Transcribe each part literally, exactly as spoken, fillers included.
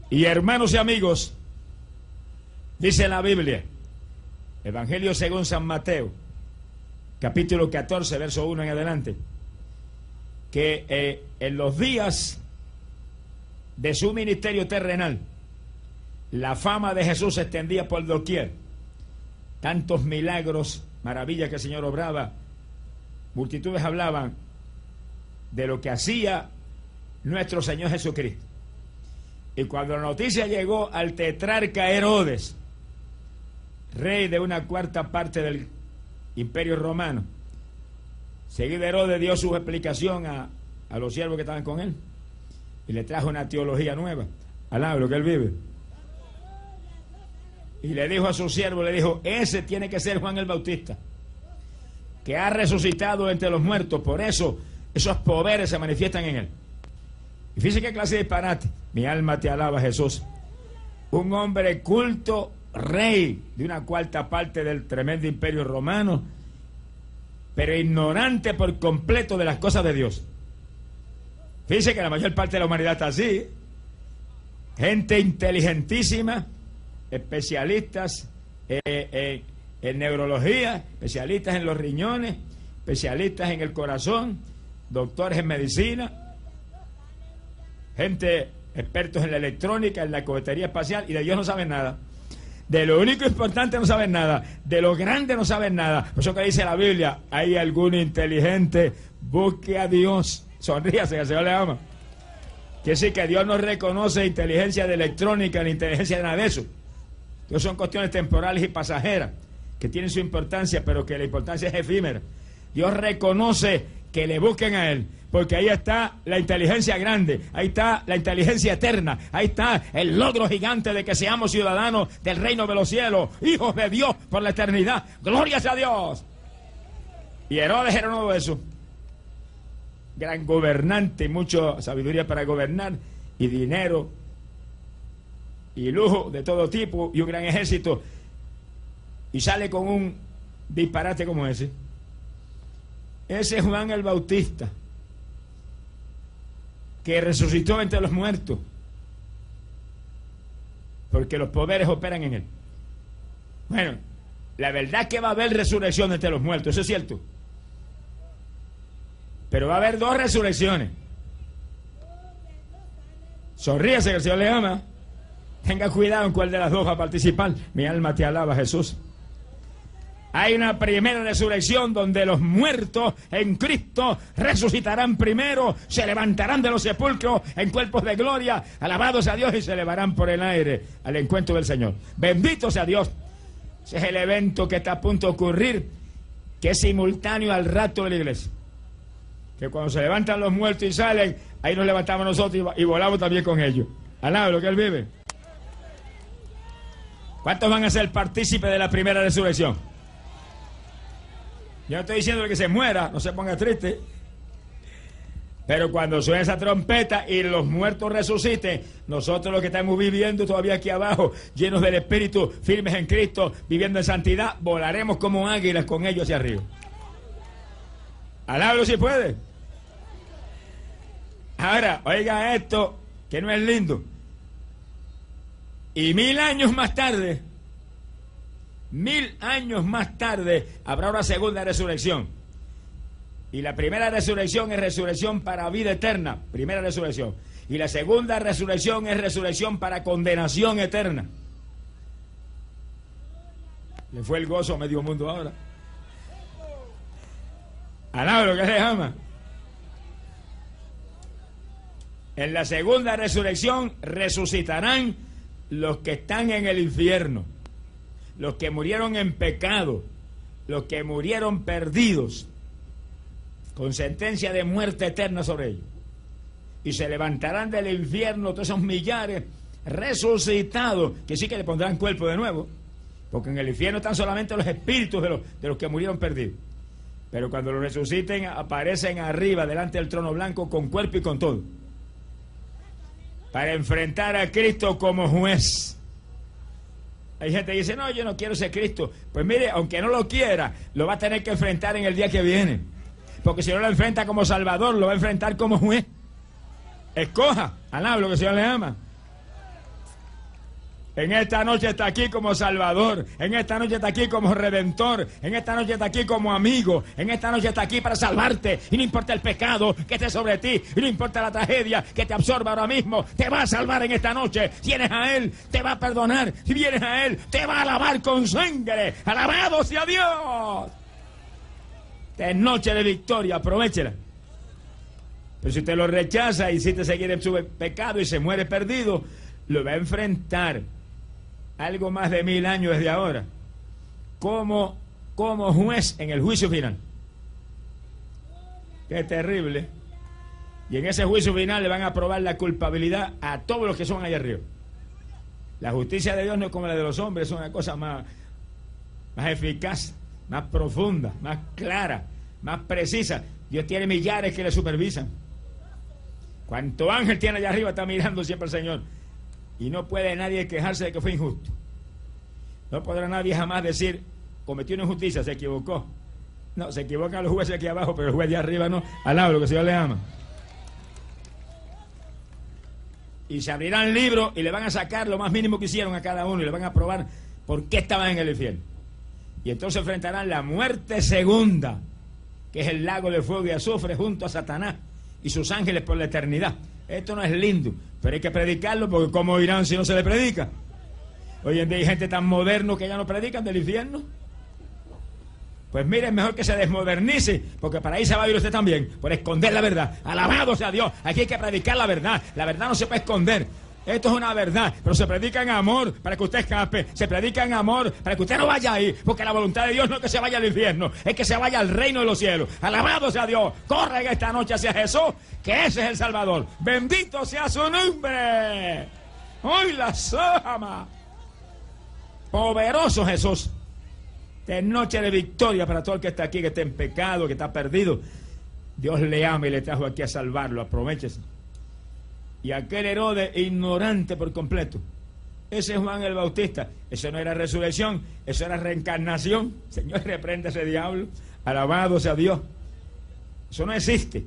Y hermanos y amigos, dice la Biblia, Evangelio según San Mateo, capítulo catorce, verso uno en adelante, que eh, en los días de su ministerio terrenal, la fama de Jesús se extendía por doquier. Tantos milagros, maravillas que el Señor obraba, multitudes hablaban de lo que hacía nuestro Señor Jesucristo. Y cuando la noticia llegó al tetrarca Herodes, rey de una cuarta parte del imperio romano, seguido Herodes dio su explicación a, a los siervos que estaban con él y le trajo una teología nueva, alaba lo que él vive, y le dijo a su siervo, le dijo, ese tiene que ser Juan el Bautista, que ha resucitado entre los muertos, por eso esos poderes se manifiestan en él. Y fíjese qué clase de disparate. Mi alma te alaba, Jesús. Un hombre culto, rey de una cuarta parte del tremendo imperio romano, pero ignorante por completo de las cosas de Dios. Fíjese que la mayor parte de la humanidad está así. Gente inteligentísima, especialistas eh, eh, en neurología, especialistas en los riñones, especialistas en el corazón, doctores en medicina, gente expertos en la electrónica, en la cohetería espacial, y de Dios no saben nada. De lo único importante no saben nada, de lo grande no saben nada. Por eso que dice la Biblia, hay algún inteligente, busque a Dios, sonríase, que el Señor le ama. Quiere decir que Dios no reconoce inteligencia de electrónica ni inteligencia de nada de eso. Esas son cuestiones temporales y pasajeras que tienen su importancia, pero que la importancia es efímera. Dios reconoce que le busquen a Él, porque ahí está la inteligencia grande, ahí está la inteligencia eterna, ahí está el logro gigante de que seamos ciudadanos del reino de los cielos, hijos de Dios por la eternidad. ¡Glorias a Dios! Y Herodes era uno de esos. Gran gobernante, mucha sabiduría para gobernar, y dinero, y lujo de todo tipo, y un gran ejército, y sale con un disparate como ese. Ese es Juan el Bautista, que resucitó entre los muertos, porque los poderes operan en él. Bueno, la verdad es que va a haber resurrección entre los muertos, eso es cierto, pero va a haber dos resurrecciones. Sonríase, que el Señor le ama. Tenga cuidado en cuál de las dos va a participar. Mi alma te alaba, Jesús. Hay una primera resurrección donde los muertos en Cristo resucitarán primero, se levantarán de los sepulcros en cuerpos de gloria, alabados a Dios, y se elevarán por el aire al encuentro del Señor. Bendito sea Dios. Ese es el evento que está a punto de ocurrir, que es simultáneo al rapto de la iglesia. Que cuando se levantan los muertos y salen, ahí nos levantamos nosotros y volamos también con ellos. Alaba lo que Él vive. ¿Cuántos van a ser partícipes de la primera resurrección? Yo no estoy diciendo que se muera, no se ponga triste. Pero cuando suene esa trompeta y los muertos resuciten, nosotros los que estamos viviendo todavía aquí abajo, llenos del Espíritu, firmes en Cristo, viviendo en santidad, volaremos como águilas con ellos hacia arriba. Alábalo si puede. Ahora, oiga esto, que no es lindo. Y mil años más tarde, mil años más tarde, habrá una segunda resurrección. Y la primera resurrección es resurrección para vida eterna, primera resurrección. Y la segunda resurrección es resurrección para condenación eterna. Le fue el gozo a medio mundo ahora. Alaba lo que se ama. En la segunda resurrección resucitarán los que están en el infierno, los que murieron en pecado, los que murieron perdidos, con sentencia de muerte eterna sobre ellos. Y se levantarán del infierno todos esos millares resucitados, que sí que le pondrán cuerpo de nuevo, porque en el infierno están solamente los espíritus de los, de los que murieron perdidos. Pero cuando los resuciten, aparecen arriba, delante del trono blanco, con cuerpo y con todo, para enfrentar a Cristo como juez. Hay gente que dice, no, yo no quiero ser Cristo. Pues mire, aunque no lo quiera, lo va a tener que enfrentar en el día que viene. Porque si no lo enfrenta como Salvador, lo va a enfrentar como juez. Escoja, alaba lo que el Señor le ama. En esta noche está aquí como Salvador, en esta noche está aquí como Redentor, en esta noche está aquí como amigo, en esta noche está aquí para salvarte. Y no importa el pecado que esté sobre ti, y no importa la tragedia que te absorba ahora mismo, te va a salvar en esta noche. Si vienes a Él, te va a perdonar. Si vienes a Él, te va a lavar con sangre. ¡Alabado sea Dios! Esta es noche de victoria, aprovéchela. Pero si usted lo rechaza y si te sigue en su pecado y se muere perdido, lo va a enfrentar algo más de mil años desde ahora, como, como juez en el juicio final. Qué terrible. Y en ese juicio final le van a probar la culpabilidad a todos los que son allá arriba. La justicia de Dios no es como la de los hombres, es una cosa más, más eficaz, más profunda, más clara, más precisa. Dios tiene millares que le supervisan. Cuánto ángel tiene allá arriba, está mirando siempre al Señor. Y no puede nadie quejarse de que fue injusto. No podrá nadie jamás decir, cometió una injusticia, se equivocó. No, se equivocan los jueces aquí abajo, pero el juez de arriba no. Alaba lo que el Señor le ama. Y se abrirán libros y le van a sacar lo más mínimo que hicieron a cada uno y le van a probar por qué estaban en el infierno. Y entonces enfrentarán la muerte segunda, que es el lago de fuego y azufre junto a Satanás y sus ángeles por la eternidad. Esto no es lindo, pero hay que predicarlo, porque ¿cómo irán si no se le predica? Hoy en día hay gente tan moderno que ya no predican del infierno. Pues miren, mejor que se desmodernice, porque para ahí se va a ir usted también, por esconder la verdad. Alabado sea Dios, aquí hay que predicar la verdad. La verdad no se puede esconder. Esto es una verdad, pero se predica en amor para que usted escape, se predica en amor para que usted no vaya ahí, porque la voluntad de Dios no es que se vaya al infierno, es que se vaya al reino de los cielos. Alabado sea Dios, corre esta noche hacia Jesús, que ese es el Salvador. Bendito sea su nombre. Hoy la sama. Poderoso Jesús. De noche de victoria para todo el que está aquí, que está en pecado, que está perdido. Dios le ama y le trajo aquí a salvarlo, aprovechese. Y aquel Herodes ignorante por completo, ese es Juan el Bautista. Eso no era resurrección, eso era reencarnación. Señor, reprende a ese diablo. Alabado sea Dios. Eso no existe.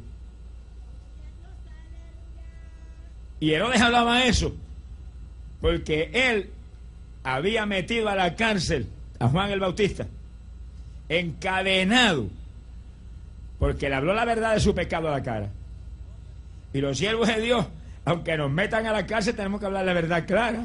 Y Herodes hablaba eso porque él había metido a la cárcel a Juan el Bautista, encadenado, porque le habló la verdad de su pecado a la cara. Y los siervos de Dios, aunque nos metan a la cárcel, tenemos que hablar la verdad clara.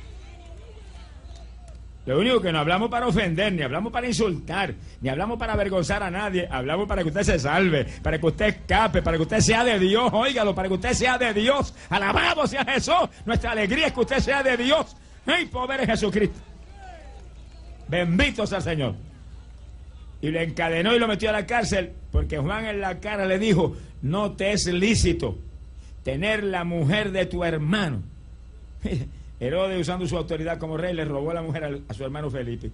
Lo único que no hablamos para ofender, ni hablamos para insultar, ni hablamos para avergonzar a nadie. Hablamos para que usted se salve, para que usted escape, para que usted sea de Dios. Óigalo, para que usted sea de Dios. Alabado sea Jesús. Nuestra alegría es que usted sea de Dios. ¡Ay, poder es Jesucristo! Bendito sea el Señor. Y le encadenó y lo metió a la cárcel, porque Juan en la cara le dijo: no te es lícito tener la mujer de tu hermano. Herodes, usando su autoridad como rey, le robó la mujer a, a su hermano Felipe.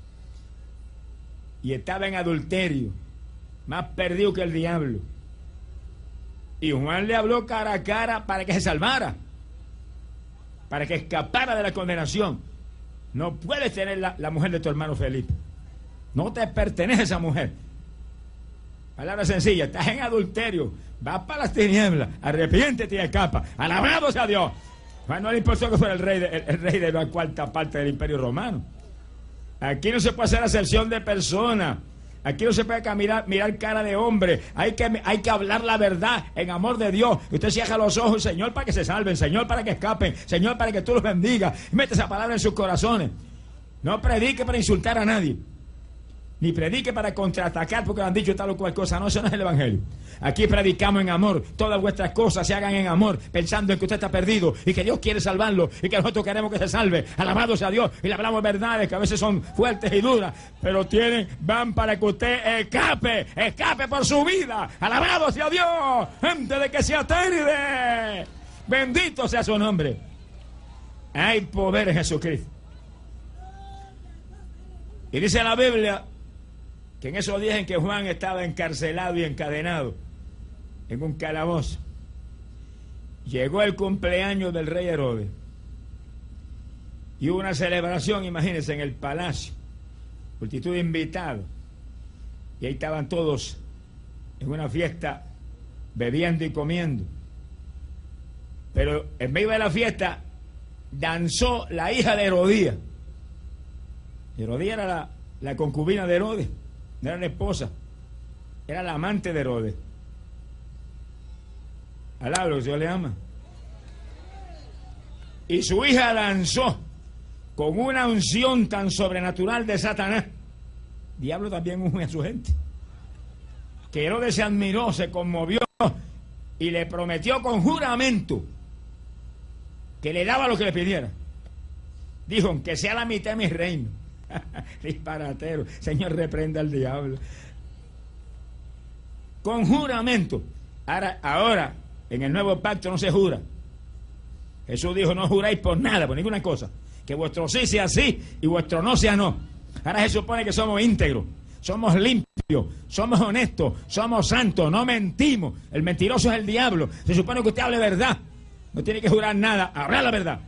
Y estaba en adulterio, más perdido que el diablo. Y Juan le habló cara a cara para que se salvara, para que escapara de la condenación. No puedes tener la, la mujer de tu hermano Felipe. No te pertenece esa mujer. Palabra sencilla, estás en adulterio, vas para las tinieblas, arrepiéntete y escapa. Alabado sea Dios. Juan no le importó que fuera el rey, de, el, el rey de la cuarta parte del Imperio Romano. Aquí no se puede hacer acepción de persona. Aquí no se puede mirar, mirar cara de hombre. Hay que, hay que hablar la verdad en amor de Dios. Y usted cierra los ojos, Señor, para que se salven, Señor, para que escapen, Señor, para que tú los bendigas. Mete esa palabra en sus corazones. No predique para insultar a nadie, ni predique para contraatacar porque le han dicho tal o cual cosa. No, eso no es el Evangelio. Aquí predicamos en amor. Todas vuestras cosas se hagan en amor, pensando en que usted está perdido y que Dios quiere salvarlo y que nosotros queremos que se salve. Alabado sea Dios. Y le hablamos verdades que a veces son fuertes y duras, pero tienen, van para que usted escape, escape por su vida. Alabado sea Dios. Antes de que se aterde. Bendito sea su nombre. Hay poder en Jesucristo. Y dice la Biblia que en esos días en que Juan estaba encarcelado y encadenado en un calabozo, llegó el cumpleaños del rey Herodes y hubo una celebración, imagínense, en el palacio, multitud de invitados, y ahí estaban todos en una fiesta bebiendo y comiendo. Pero en medio de la fiesta danzó la hija de Herodías. Herodías era la, la concubina de Herodes, no era la esposa, era la amante de Herodes. Alaba lo que Dios le ama. Y su hija danzó con una unción tan sobrenatural de Satanás. Diablo también unge a su gente. Que Herodes se admiró, se conmovió y le prometió con juramento que le daba lo que le pidiera. Dijo, aunque sea la mitad de mi reino. Disparatero. Señor, reprenda al diablo. Con juramento. Ahora, ahora, en el nuevo pacto no se jura. Jesús dijo, no juráis por nada, por ninguna cosa. Que vuestro sí sea sí y vuestro no sea no. Ahora se supone que somos íntegros, somos limpios, somos honestos, somos santos, no mentimos. El mentiroso es el diablo. Se supone que usted hable verdad. No tiene que jurar nada, hablar la verdad.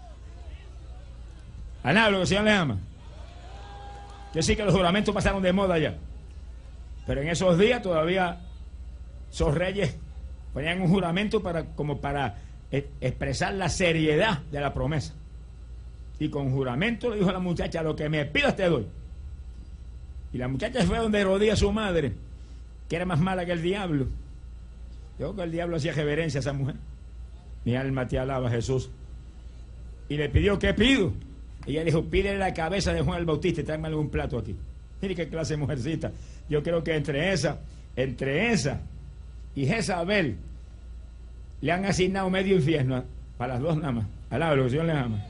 Alaba lo que el Señor le ama. Que sí que los juramentos pasaron de moda ya. Pero en esos días todavía esos reyes ponían un juramento para, como para expresar la seriedad de la promesa. Y con juramento le dijo a la muchacha, lo que me pidas te doy. Y la muchacha fue donde Herodías, su madre, que era más mala que el diablo. Yo creo que el diablo hacía reverencia a esa mujer. Mi alma te alaba, Jesús. Y le pidió, ¿qué pido? Ella dijo, pídele la cabeza de Juan el Bautista y tráeme algún plato aquí. Mire qué clase de mujercita. Yo creo que entre esa, entre esa y Jezabel le han asignado medio infierno para las dos nada más. Alaba lo que el Señor les ama.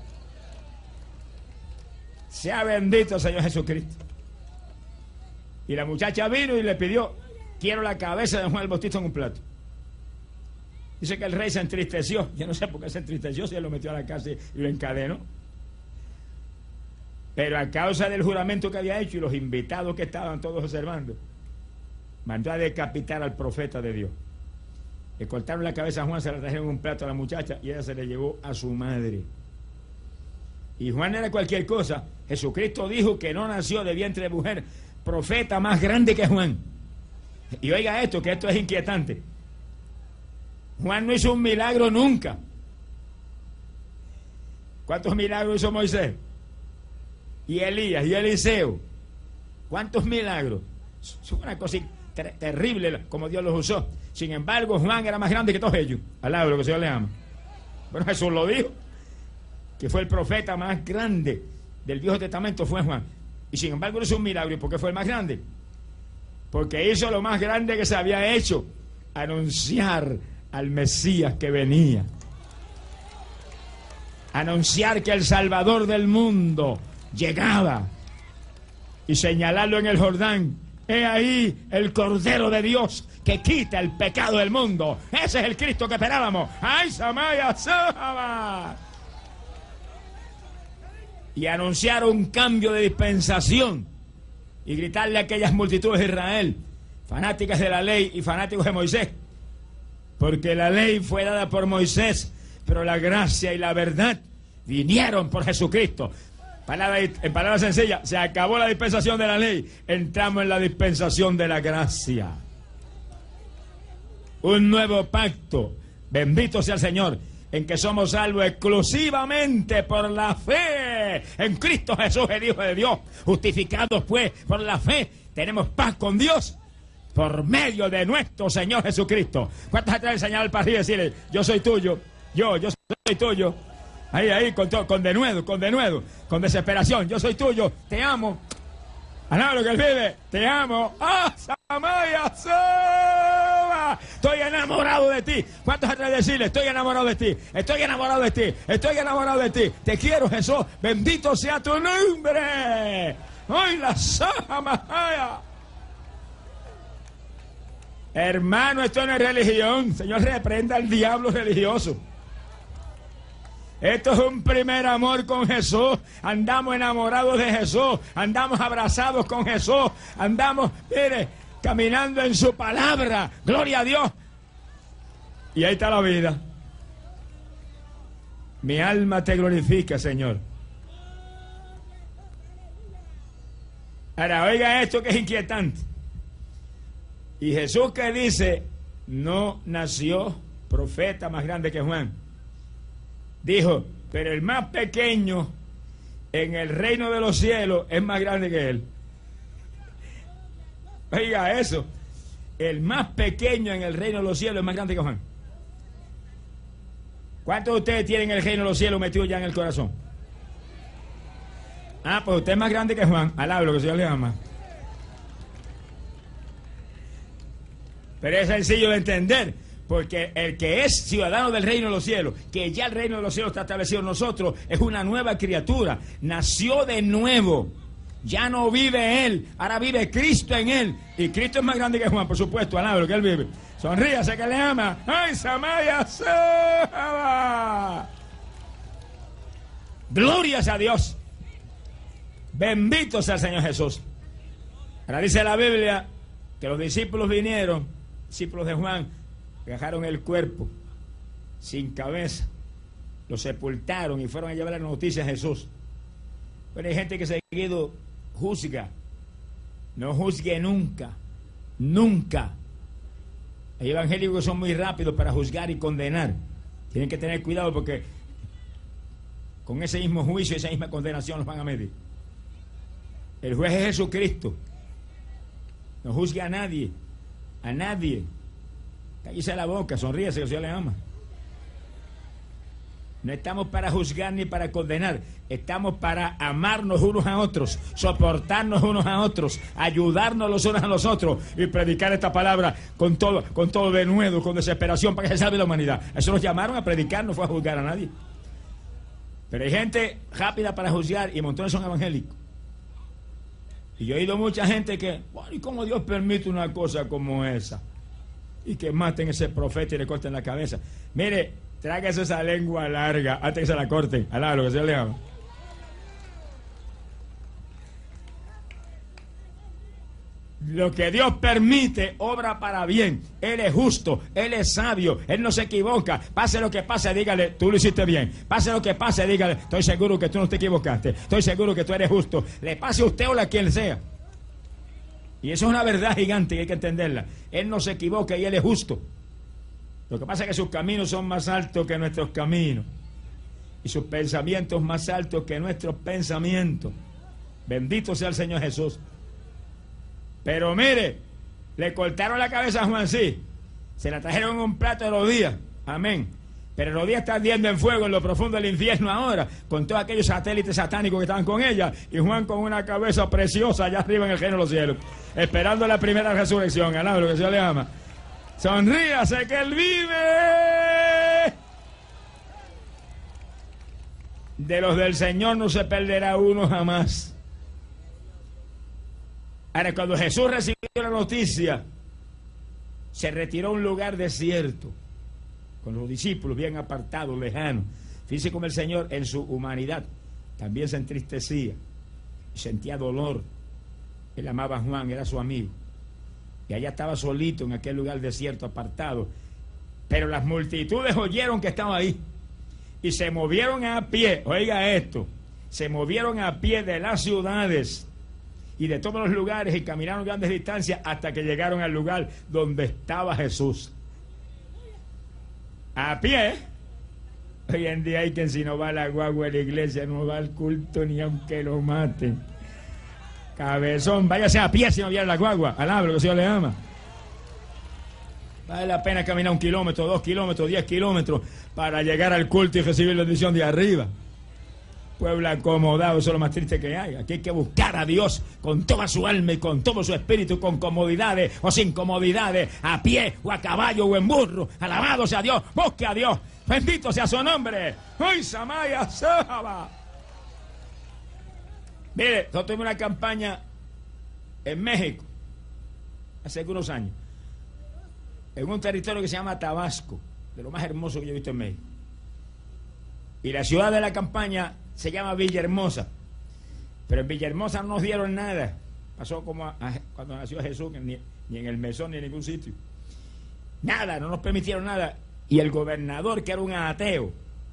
Sea bendito Señor Jesucristo. Y la muchacha vino y le pidió, quiero la cabeza de Juan el Bautista en un plato. Dice que el rey se entristeció. Yo no sé por qué se entristeció, si él lo metió a la cárcel y lo encadenó. Pero a causa del juramento que había hecho y los invitados que estaban todos observando, mandó a decapitar al profeta de Dios. Le cortaron la cabeza a Juan, se la trajeron en un plato a la muchacha y ella se le llevó a su madre. Y Juan era cualquier cosa. Jesucristo dijo que no nació de vientre de mujer profeta más grande que Juan. Y oiga esto, que esto es inquietante. Juan no hizo un milagro nunca. ¿Cuántos milagros hizo Moisés? Y Elías, y Eliseo. ¿Cuántos milagros? Es una cosa ter terrible como Dios los usó. Sin embargo, Juan era más grande que todos ellos. Alaba lo que el Señor le ama. Bueno, Jesús lo dijo, que fue el profeta más grande del Viejo Testamento, fue Juan. Y sin embargo no hizo un milagro. ¿Y por qué fue el más grande? Porque hizo lo más grande que se había hecho, anunciar al Mesías que venía, anunciar que el Salvador del mundo llegaba y señalarlo en el Jordán. He ahí el Cordero de Dios que quita el pecado del mundo. Ese es el Cristo que esperábamos. ¡Ay, Samaya, Sahaba! Y anunciar un cambio de dispensación y gritarle a aquellas multitudes de Israel, fanáticas de la ley y fanáticos de Moisés, porque la ley fue dada por Moisés, pero la gracia y la verdad vinieron por Jesucristo. Palabra, en palabras sencillas, se acabó la dispensación de la ley, entramos en la dispensación de la gracia. Un nuevo pacto, bendito sea el Señor, en que somos salvos exclusivamente por la fe en Cristo Jesús, el Hijo de Dios. Justificados pues por la fe, tenemos paz con Dios por medio de nuestro Señor Jesucristo. ¿Cuántos atreven a señalar para arriba y decirle, yo soy tuyo, yo, yo soy tuyo? Ahí, ahí, con, todo, con denuedo, con denuedo, con desesperación, yo soy tuyo, te amo. Alaba lo que él vive, te amo. ¡Ah, Samaya, Soba! Estoy enamorado de ti. ¿Cuántos atreven a decirle, estoy enamorado de ti, estoy enamorado de ti, estoy enamorado de ti? Te quiero, Jesús, bendito sea tu nombre. ¡Ay, la Samaya! Hermano, esto no es religión. Señor, reprenda al diablo religioso. Esto es un primer amor con Jesús. Andamos enamorados de Jesús. Andamos abrazados con Jesús. Andamos, mire, caminando en su palabra. Gloria a Dios. Y ahí está la vida. Mi alma te glorifica, Señor. Ahora, oiga esto que es inquietante. Y Jesús, que dice, no nació profeta más grande que Juan. Dijo, Pero el más pequeño en el reino de los cielos es más grande que él. Oiga eso. El más pequeño en el reino de los cielos es más grande que Juan. ¿Cuántos de ustedes tienen el reino de los cielos metido ya en el corazón? Ah, pues usted es más grande que Juan. Alaba lo que el Señor le ama. Pero es sencillo de entender, porque el que es ciudadano del reino de los cielos, que ya el reino de los cielos está establecido en nosotros, es una nueva criatura, nació de nuevo, ya no vive él, ahora vive Cristo en él, y Cristo es más grande que Juan, por supuesto, alaba lo que él vive. Sonríase que le ama. ¡Ay, Samaya Saba! Glorias a Dios. Bendito sea el Señor Jesús. Ahora dice la Biblia que los discípulos vinieron, discípulos de Juan, dejaron el cuerpo sin cabeza, lo sepultaron y fueron a llevar la noticia a Jesús. Pero hay gente que seguido juzga. No juzgue nunca, nunca. Hay evangélicos que son muy rápidos para juzgar y condenar. Tienen que tener cuidado porque con ese mismo juicio, esa misma condenación los van a medir. El juez es Jesucristo. No juzgue a nadie, a nadie. Cállese la boca, sonríese que el Señor le ama. No estamos para juzgar ni para condenar. Estamos para amarnos unos a otros, soportarnos unos a otros, ayudarnos los unos a los otros y predicar esta palabra con todo, con todo denuedo, con desesperación para que se salve la humanidad. Eso nos llamaron a predicar, no fue a juzgar a nadie. Pero hay gente rápida para juzgar y montones son evangélicos. Y yo he oído mucha gente que, bueno, ¿y cómo Dios permite una cosa como esa? Y que maten a ese profeta y le corten la cabeza. Mire, trágase esa lengua larga antes que se la corten. Alá, lo que se le llama. Lo que Dios permite, obra para bien. Él es justo, Él es sabio, Él no se equivoca. Pase lo que pase, dígale, tú lo hiciste bien. Pase lo que pase, dígale, estoy seguro que tú no te equivocaste. Estoy seguro que tú eres justo. Le pase a usted o a quien sea. Y eso es una verdad gigante y hay que entenderla. Él no se equivoca y Él es justo. Lo que pasa es que sus caminos son más altos que nuestros caminos. Y sus pensamientos más altos que nuestros pensamientos. Bendito sea el Señor Jesús. Pero mire, le cortaron la cabeza a Juan, sí. Se la trajeron en un plato de los días. Amén. Pero los días están ardiendo en fuego en lo profundo del infierno ahora, con todos aquellos satélites satánicos que estaban con ella, y Juan con una cabeza preciosa allá arriba en el reino de los cielos, esperando la primera resurrección. Alaba lo que el Señor le ama. Sonríase que Él vive. De los del Señor no se perderá uno jamás. Ahora, cuando Jesús recibió la noticia, se retiró a un lugar desierto, con los discípulos bien apartados, lejanos. Fíjese cómo el Señor en su humanidad también se entristecía, sentía dolor. Él amaba a Juan, era su amigo. Y allá estaba solito en aquel lugar desierto, apartado. Pero las multitudes oyeron que estaba ahí y se movieron a pie. Oiga esto, se movieron a pie de las ciudades y de todos los lugares y caminaron grandes distancias hasta que llegaron al lugar donde estaba Jesús. A pie. Hoy en día hay quien si no va a la guagua de la iglesia no va al culto ni aunque lo maten. Cabezón, váyase a pie si no viene la guagua. Alaba lo que el Señor le ama. Vale la pena caminar un kilómetro, dos kilómetros, diez kilómetros para llegar al culto y recibir la bendición de arriba. Pueblo acomodado, eso es lo más triste que hay. Aquí hay que buscar a Dios con toda su alma y con todo su espíritu, con comodidades o sin comodidades, a pie o a caballo o en burro. Alabado sea Dios, busque a Dios, bendito sea su nombre. ¡Ay, Samaya Saba! Mire, nosotros tuvimos una campaña en México hace algunos años, en un territorio que se llama Tabasco, de lo más hermoso que yo he visto en México. Y la ciudad de la campaña se llama Villahermosa. Pero en Villahermosa no nos dieron nada. Pasó como a, a, cuando nació Jesús, ni, ni en el mesón ni en ningún sitio. Nada, no nos permitieron nada. Y el gobernador, que era un ateo,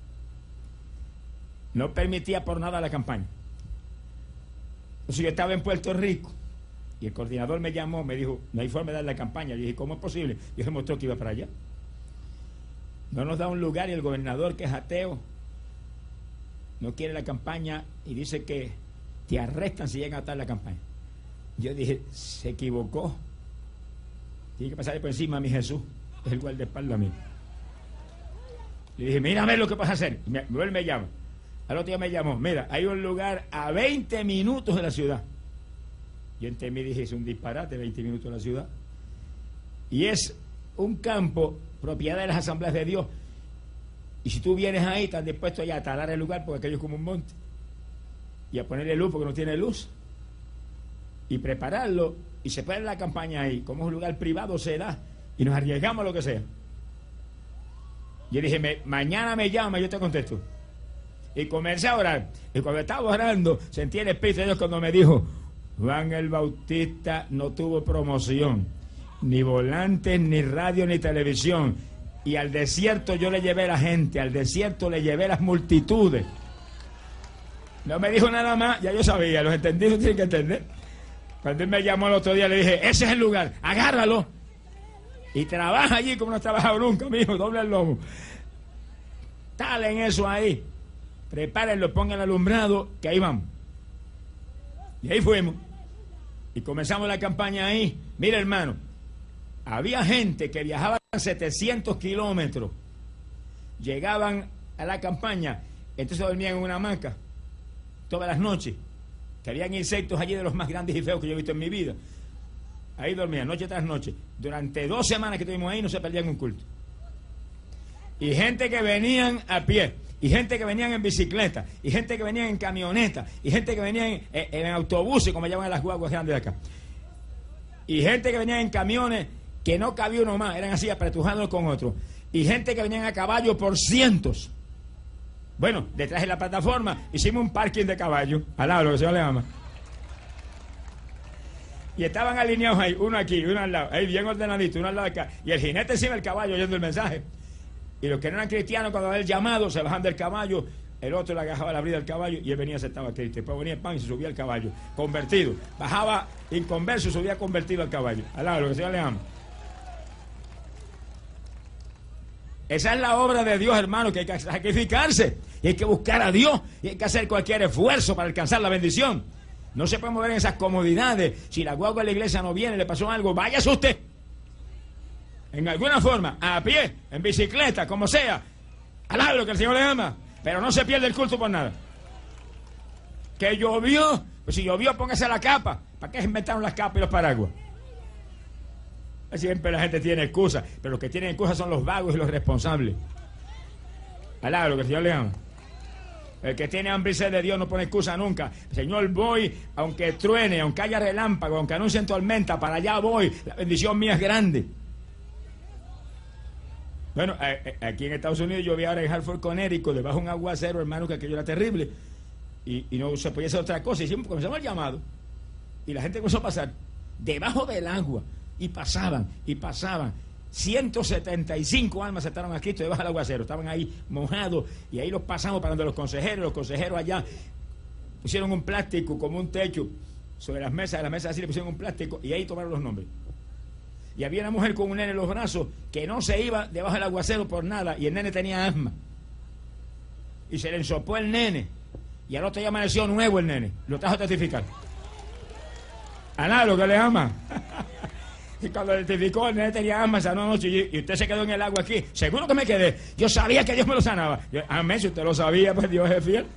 no permitía por nada la campaña. Entonces yo estaba en Puerto Rico y el coordinador me llamó, me dijo, no hay forma de dar la campaña. Yo dije, ¿cómo es posible? Yo se mostró que iba para allá. No nos da un lugar y el gobernador, que es ateo, no quiere la campaña y dice que te arrestan si llegan a estar en la campaña. Yo dije, se equivocó. Tiene que pasarle por encima a mi Jesús, es el guardaespaldas a mí. Le dije, mira a ver lo que vas a hacer. Y me, él me llama. Al otro día me llamó, mira, hay un lugar a veinte minutos de la ciudad. Yo entre mí dije, es un disparate, veinte minutos de la ciudad. Y es un campo, propiedad de las asambleas de Dios. Y si tú vienes ahí, estás dispuesto ya a talar el lugar, porque aquello es como un monte. Y a ponerle luz, porque no tiene luz. Y prepararlo, y se pone la campaña ahí. Como es un lugar privado, se da. Y nos arriesgamos a lo que sea. Yo dije, me, mañana me llama, yo te contesto. Y comencé a orar. Y cuando estaba orando, sentí el Espíritu de Dios cuando me dijo, Juan el Bautista no tuvo promoción, ni volantes, ni radio, ni televisión. Y al desierto yo le llevé a la gente, al desierto le llevé las multitudes. No me dijo nada más, ya yo sabía, los entendidos tienen que entender. Cuando él me llamó el otro día, le dije, ese es el lugar, agárralo. Y trabaja allí como no has trabajado nunca, mi hijo, doble el lomo. Tal en eso ahí. Prepárenlo, pongan el alumbrado, que ahí vamos. Y ahí fuimos. Y comenzamos la campaña ahí. Mira, hermano, había gente que viajaba setecientos kilómetros. Llegaban a la campaña, entonces dormían en una hamaca todas las noches. Que habían insectos allí de los más grandes y feos que yo he visto en mi vida. Ahí dormían, noche tras noche. Durante dos semanas que estuvimos ahí no se perdían un culto. Y gente que venían a pie, y gente que venían en bicicleta, y gente que venían en camioneta, y gente que venían en, en, en autobuses, como llaman a las guaguas grandes de acá. Y gente que venían en camiones que no cabía uno más, eran así apretujados con otros. Y gente que venían a caballo por cientos. Bueno, detrás de la plataforma hicimos un parking de caballos, al lado, lo que se le llama. Y estaban alineados ahí, uno aquí, uno al lado, ahí bien ordenadito, uno al lado de acá. Y el jinete encima del caballo oyendo el mensaje. Y los que no eran cristianos, cuando había el llamado, se bajan del caballo, el otro le agarraba la brida del caballo y él venía sentado a Cristo. Después venía el pan y se subía al caballo, convertido. Bajaba inconverso y subía convertido al caballo. Al lado, lo que se le llama. Esa es la obra de Dios, hermano, que hay que sacrificarse. Y hay que buscar a Dios. Y hay que hacer cualquier esfuerzo para alcanzar la bendición. No se puede mover en esas comodidades. Si la guagua de la iglesia no viene, le pasó algo, váyase usted. En alguna forma, a pie, en bicicleta, como sea. Alabe lo que el Señor le ama. Pero no se pierde el culto por nada. Que llovió, pues si llovió, póngase la capa. ¿Para qué se inventaron las capas y los paraguas? Siempre la gente tiene excusas, pero los que tienen excusas son los vagos y los responsables. Alabe lo que el Señor le ama. El que tiene hambre y sed de Dios no pone excusa nunca. Señor, voy, aunque truene, aunque haya relámpago, aunque anuncien tormenta, para allá voy. La bendición mía es grande. Bueno, aquí en Estados Unidos yo vi ahora en Hartford, Connecticut, debajo de un aguacero, hermano, que aquello era terrible. Y, y no se podía hacer otra cosa. Hicimos, comenzamos el llamado. Y la gente comenzó a pasar debajo del agua. Y pasaban, y pasaban. ciento setenta y cinco almas aceptaron a Cristo debajo del aguacero. Estaban ahí mojados. Y ahí los pasamos para donde los consejeros. Los consejeros allá pusieron un plástico como un techo sobre las mesas. De las mesas así le pusieron un plástico. Y ahí tomaron los nombres. Y había una mujer con un nene en los brazos que no se iba debajo del aguacero por nada. Y el nene tenía asma. Y se le ensopó el nene. Y al otro día amaneció nuevo el nene. Lo trajo a testificar. A nada, lo que le ama. Y cuando testificó, el nene tenía asma esa noche. Y, y usted se quedó en el agua aquí. Seguro que me quedé. Yo sabía que Dios me lo sanaba. Yo, amén, si usted lo sabía, pues Dios es fiel.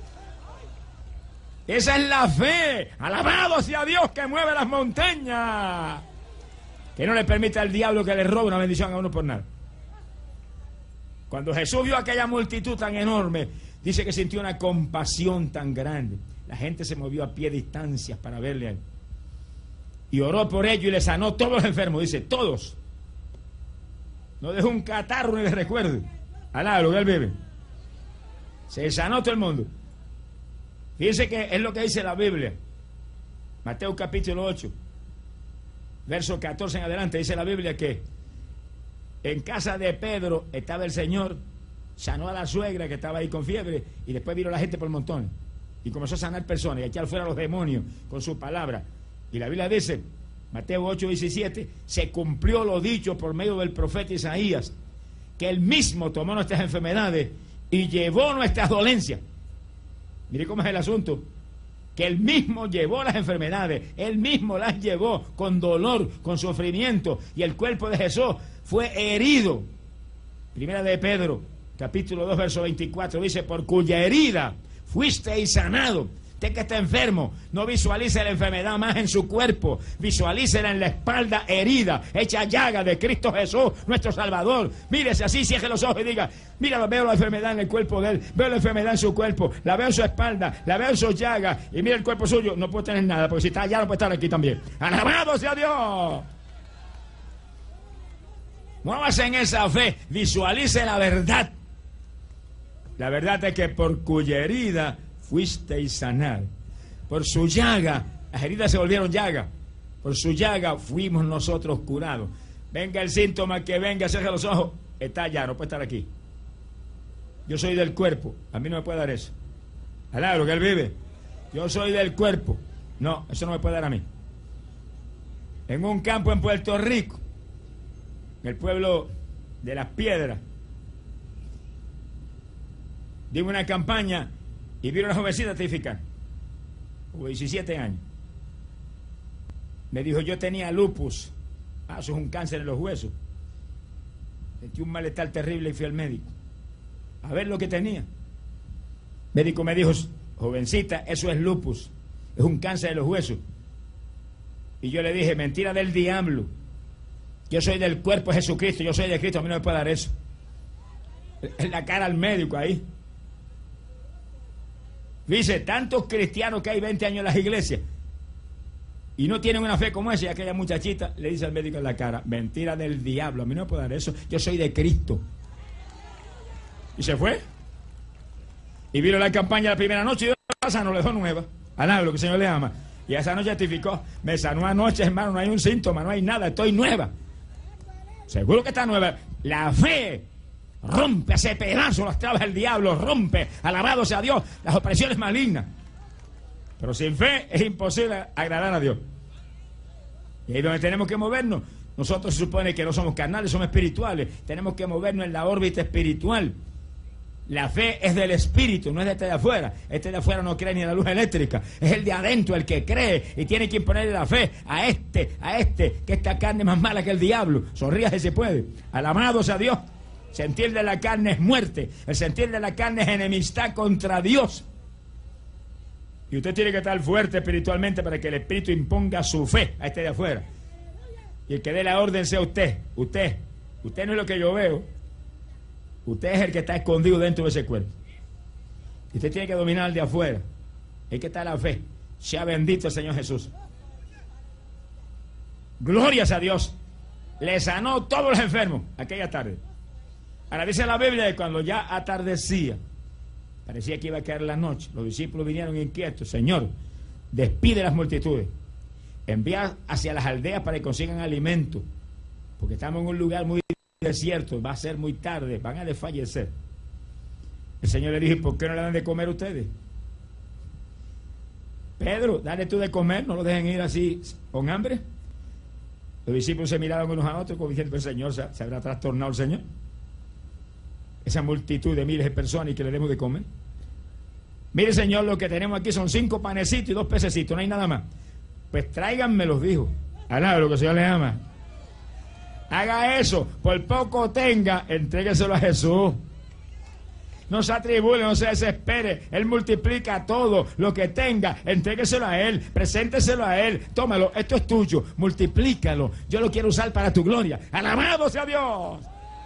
Esa es la fe. Alabado sea Dios que mueve las montañas. Que no le permite al diablo que le robe una bendición a uno por nada. Cuando Jesús vio aquella multitud tan enorme, dice que sintió una compasión tan grande. La gente se movió a pie distancias para verle a él. Y oró por ellos y le sanó todos los enfermos. Dice, todos. No dejó un catarro ni le recuerde. Alá, lo que él vive. Se sanó todo el mundo. Fíjense que es lo que dice la Biblia. Mateo capítulo ocho. Verso catorce en adelante, dice la Biblia que en casa de Pedro estaba el Señor, sanó a la suegra que estaba ahí con fiebre, y después vino la gente por montones, y comenzó a sanar personas, y a echar fuera a los demonios con su palabra. Y la Biblia dice, Mateo ocho diecisiete, se cumplió lo dicho por medio del profeta Isaías, que él mismo tomó nuestras enfermedades y llevó nuestras dolencias. Mire cómo es el asunto. Que él mismo llevó las enfermedades, él mismo las llevó con dolor, con sufrimiento, y el cuerpo de Jesús fue herido. Primera de Pedro, capítulo dos, verso veinticuatro, dice: por cuya herida fuisteis sanado. Usted que está enfermo, no visualice la enfermedad más en su cuerpo, visualícela en la espalda herida, hecha llaga de Cristo Jesús, nuestro Salvador. Mírese así, cierre los ojos y diga: mira, veo la enfermedad en el cuerpo de él, veo la enfermedad en su cuerpo, la veo en su espalda, la veo en sus llagas, y mira el cuerpo suyo. No puede tener nada, porque si está allá no puede estar aquí también. ¡Alabado sea Dios! Muévase en esa fe, visualice la verdad. La verdad es que por cuya herida fuisteis sanados. Por su llaga, las heridas se volvieron llaga. Por su llaga fuimos nosotros curados. Venga el síntoma que venga, cierre los ojos. Está allá, no puede estar aquí. Yo soy del cuerpo, a mí no me puede dar eso. Alabro que él vive. Yo soy del cuerpo. No, eso no me puede dar a mí. En un campo en Puerto Rico, en el pueblo de Las Piedras, dimos una campaña y vino una jovencita a testificar, hubo diecisiete años. Me dijo: yo tenía lupus. Ah, eso es un cáncer en los huesos. Sentí un malestar terrible y fui al médico a ver lo que tenía. El médico me dijo: jovencita, eso es lupus, es un cáncer de los huesos. Y yo le dije: mentira del diablo, yo soy del cuerpo de Jesucristo, yo soy de Cristo, a mí no me puede dar eso. En la cara al médico ahí. Dice: tantos cristianos que hay veinte años en las iglesias y no tienen una fe como esa, y aquella muchachita le dice al médico en la cara: mentira del diablo, a mí no me puede dar eso, yo soy de Cristo. Y se fue. Y vino la campaña la primera noche y Dios la sanó, le dejó nueva. Alaba lo que el Señor le ama. Y esa noche testificó: me sanó anoche, hermano, no hay un síntoma, no hay nada, estoy nueva. Seguro que está nueva. La fe rompe, hace pedazos las trabas del diablo, rompe, alabado sea Dios, las opresiones malignas. Pero sin fe es imposible agradar a Dios. Y ahí es donde tenemos que movernos. Nosotros se supone que no somos carnales, somos espirituales. Tenemos que movernos en la órbita espiritual. La fe es del espíritu, no es de este de afuera. Este de afuera no cree ni en la luz eléctrica. Es el de adentro el que cree y tiene que imponerle la fe a este, a este, que esta carne es más mala que el diablo. Sonríase si puede. Alabado sea Dios. Sentir de la carne es muerte. El sentir de la carne es enemistad contra Dios. Y usted tiene que estar fuerte espiritualmente para que el espíritu imponga su fe a este de afuera. Y el que dé la orden sea usted. Usted. Usted no es lo que yo veo. Usted es el que está escondido dentro de ese cuerpo. Y usted tiene que dominar al de afuera. Es que está la fe. Sea bendito el Señor Jesús. Glorias a Dios. Le sanó todos los enfermos aquella tarde. Ahora dice la Biblia que cuando ya atardecía, parecía que iba a caer la noche, los discípulos vinieron inquietos: Señor, despide las multitudes, envía hacia las aldeas para que consigan alimento, porque estamos en un lugar muy desierto, va a ser muy tarde, van a desfallecer. El Señor le dijo: ¿por qué no le dan de comer a ustedes? Pedro, dale tú de comer, no lo dejen ir así con hambre. Los discípulos se miraron unos a otros como diciendo: el Señor, ¿se, se habrá trastornado el Señor? Esa multitud de miles de personas y que le demos de comer. Mire, Señor, lo que tenemos aquí son cinco panecitos y dos pececitos, no hay nada más. Pues tráiganmelos, dijo. Alaba lo que el Señor le ama. Haga eso, por poco tenga, entrégueselo a Jesús. No se atribule, no se desespere. Él multiplica todo lo que tenga, entrégueselo a Él, presénteselo a Él, tómalo, esto es tuyo, multiplícalo. Yo lo quiero usar para tu gloria. Alabado sea Dios.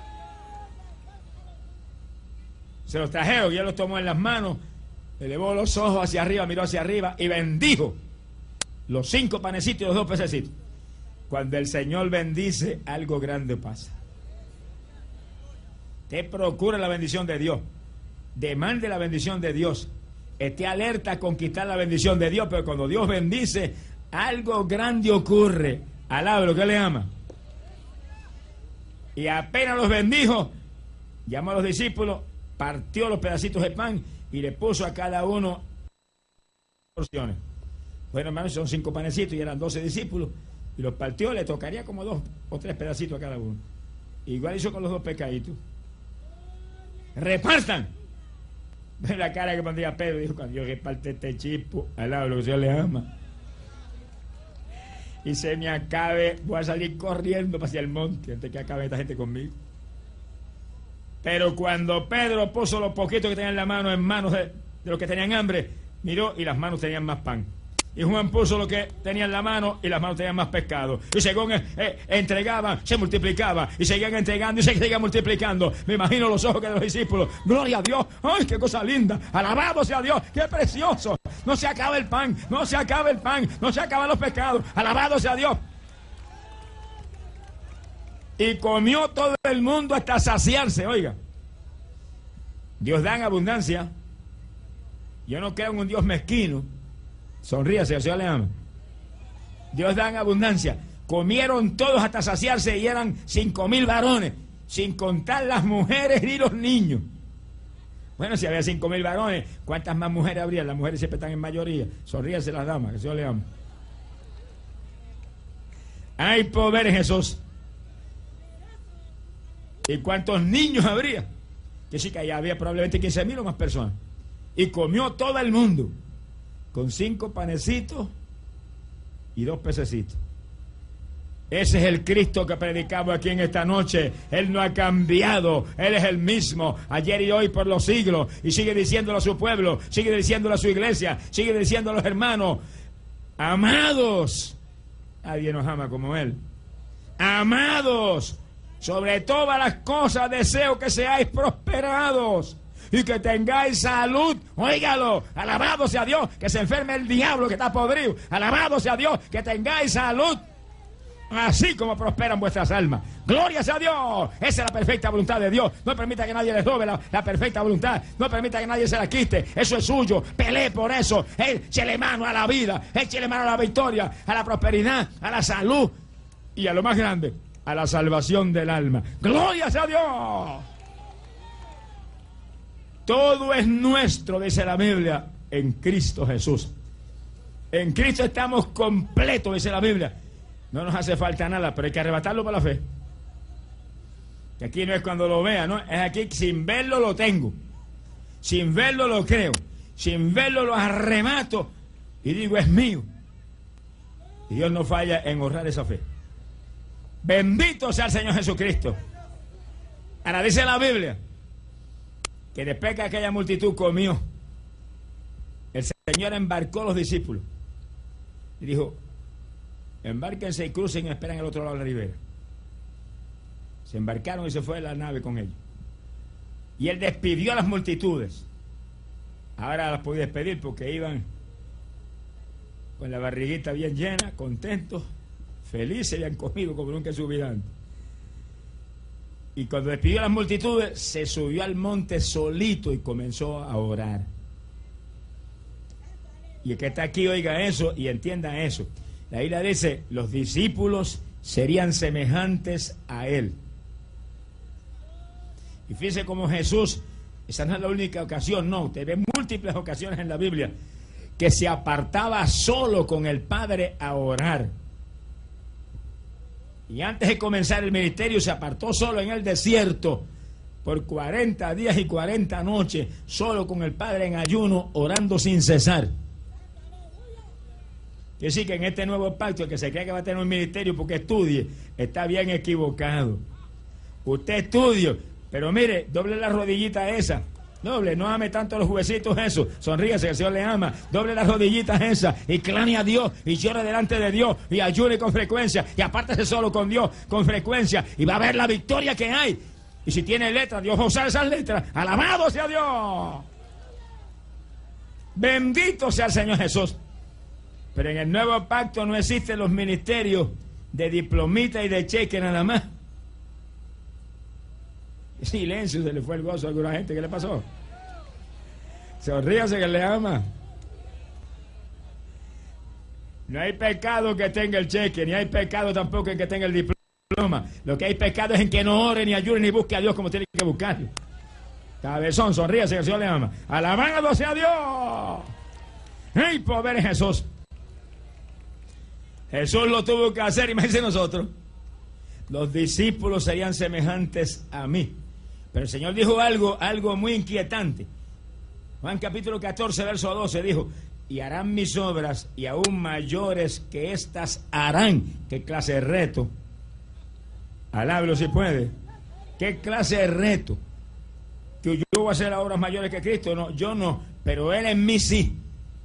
Se los trajeron y él los tomó en las manos, elevó los ojos hacia arriba, miró hacia arriba y bendijo los cinco panecitos y los dos pececitos. Cuando el Señor bendice, algo grande pasa. Te procura la bendición de Dios, demande la bendición de Dios, esté alerta a conquistar la bendición de Dios, pero cuando Dios bendice, algo grande ocurre. Alaba lo que le ama. Y apenas los bendijo, llamó a los discípulos, partió los pedacitos de pan y le puso a cada uno porciones. Bueno, hermanos, son cinco panecitos y eran doce discípulos, y los partió, le tocaría como dos o tres pedacitos a cada uno. Igual hizo con los dos pescaditos. Repartan. La cara que pondría Pedro, dijo, cuando yo reparte este chispo al lado de lo que Dios le ama y se me acabe, voy a salir corriendo hacia el monte antes que acabe esta gente conmigo. Pero cuando Pedro puso los poquitos que tenían en la mano en manos de, de los que tenían hambre, miró y las manos tenían más pan. Y Juan puso lo que tenía en la mano y las manos tenían más pescado. Y según eh, eh, entregaban, se multiplicaba. Y seguían entregando y se seguían multiplicando. Me imagino los ojos de los discípulos. Gloria a Dios. ¡Ay, qué cosa linda! Alabado sea Dios. ¡Qué precioso! No se acaba el pan. No se acaba el pan. No se acaban los pescados. Alabado sea Dios. Y comió todo el mundo hasta saciarse. Oiga. Dios da en abundancia. Yo no creo en un Dios mezquino. Sonríase, el Señor le ama. Dios da en abundancia. Comieron todos hasta saciarse y eran cinco mil varones, sin contar las mujeres y los niños. Bueno, si había cinco mil varones, ¿cuántas más mujeres habría? Las mujeres siempre están en mayoría. Sonríase las damas, que el Señor le ama. Hay poder en Jesús. ¿Y cuántos niños habría? Que sí, que allá había probablemente quince mil o más personas. Y comió todo el mundo. Con cinco panecitos y dos pececitos. Ese es el Cristo que predicamos aquí en esta noche. Él no ha cambiado. Él es el mismo ayer y hoy por los siglos. Y sigue diciéndolo a su pueblo, sigue diciéndolo a su iglesia, sigue diciéndolo a los hermanos. Amados, nadie nos ama como Él. Amados, sobre todas las cosas deseo que seáis prosperados y que tengáis salud. Óigalo, alabado sea Dios, que se enferme el diablo que está podrido. Alabado sea Dios, que tengáis salud, así como prosperan vuestras almas. Gloria sea Dios. Esa es la perfecta voluntad de Dios. No permita que nadie les robe la, la perfecta voluntad. No permita que nadie se la quite. Eso es suyo. Pelee por eso. Échele mano a la vida. Échele mano a la victoria, a la prosperidad, a la salud y a lo más grande, a la salvación del alma. Gloria sea Dios. Todo es nuestro, dice la Biblia, en Cristo Jesús. En Cristo estamos completos, dice la Biblia. No nos hace falta nada, pero hay que arrebatarlo por la fe. Que aquí no es cuando lo vea, ¿no? Es aquí, sin verlo lo tengo. Sin verlo lo creo. Sin verlo lo arrebato y digo, es mío. Y Dios no falla en honrar esa fe. Bendito sea el Señor Jesucristo. Ahora dice la Biblia que después que aquella multitud comió, el Señor embarcó a los discípulos y dijo, embárquense y crucen y esperen al otro lado de la ribera. Se embarcaron y se fue a la nave con ellos. Y Él despidió a las multitudes. Ahora las podía despedir porque iban con la barriguita bien llena, contentos, felices, habían comido como nunca en su vida antes. Y cuando despidió a las multitudes, se subió al monte solito y comenzó a orar. Y el que está aquí oiga eso y entienda eso. La Biblia dice, los discípulos serían semejantes a Él. Y fíjese cómo Jesús, esa no es la única ocasión, no, te ve múltiples ocasiones en la Biblia, que se apartaba solo con el Padre a orar. Y antes de comenzar el ministerio se apartó solo en el desierto por cuarenta días y cuarenta noches, solo con el Padre en ayuno, orando sin cesar. Quiere decir que en este nuevo pacto, el que se cree que va a tener un ministerio porque estudie, está bien equivocado. Usted estudie, pero mire, doble la rodillita esa. Doble, no ame tanto a los jueguecitos eso. Sonríese, que el Señor le ama. Doble las rodillitas esas y clame a Dios y llore delante de Dios y ayune con frecuencia y apártese solo con Dios con frecuencia y va a ver la victoria que hay. Y si tiene letras, Dios va a usar esas letras. Alabado sea Dios. Bendito sea el Señor Jesús. Pero en el nuevo pacto no existen los ministerios de diplomita y de cheque nada más. Silencio, se le fue el gozo a alguna gente. ¿Qué le pasó? Sonríase, que le ama. No hay pecado que tenga el cheque, ni hay pecado tampoco en que tenga el diploma. Lo que hay pecado es en que no ore, ni ayune, ni busque a Dios como tiene que buscarlo. Cabezón, sonríase, que el Señor le ama. Alabado sea Dios. ¡Ay, poder en Jesús! Jesús lo tuvo que hacer, imagínense nosotros. Los discípulos serían semejantes a mí. Pero el Señor dijo algo, algo muy inquietante. Juan capítulo catorce, verso doce dijo: y harán mis obras y aún mayores que estas harán. ¿Qué clase de reto? Alábelo si puede. ¿Qué clase de reto? Que yo voy a hacer obras mayores que Cristo. No, yo no, pero Él en mí sí.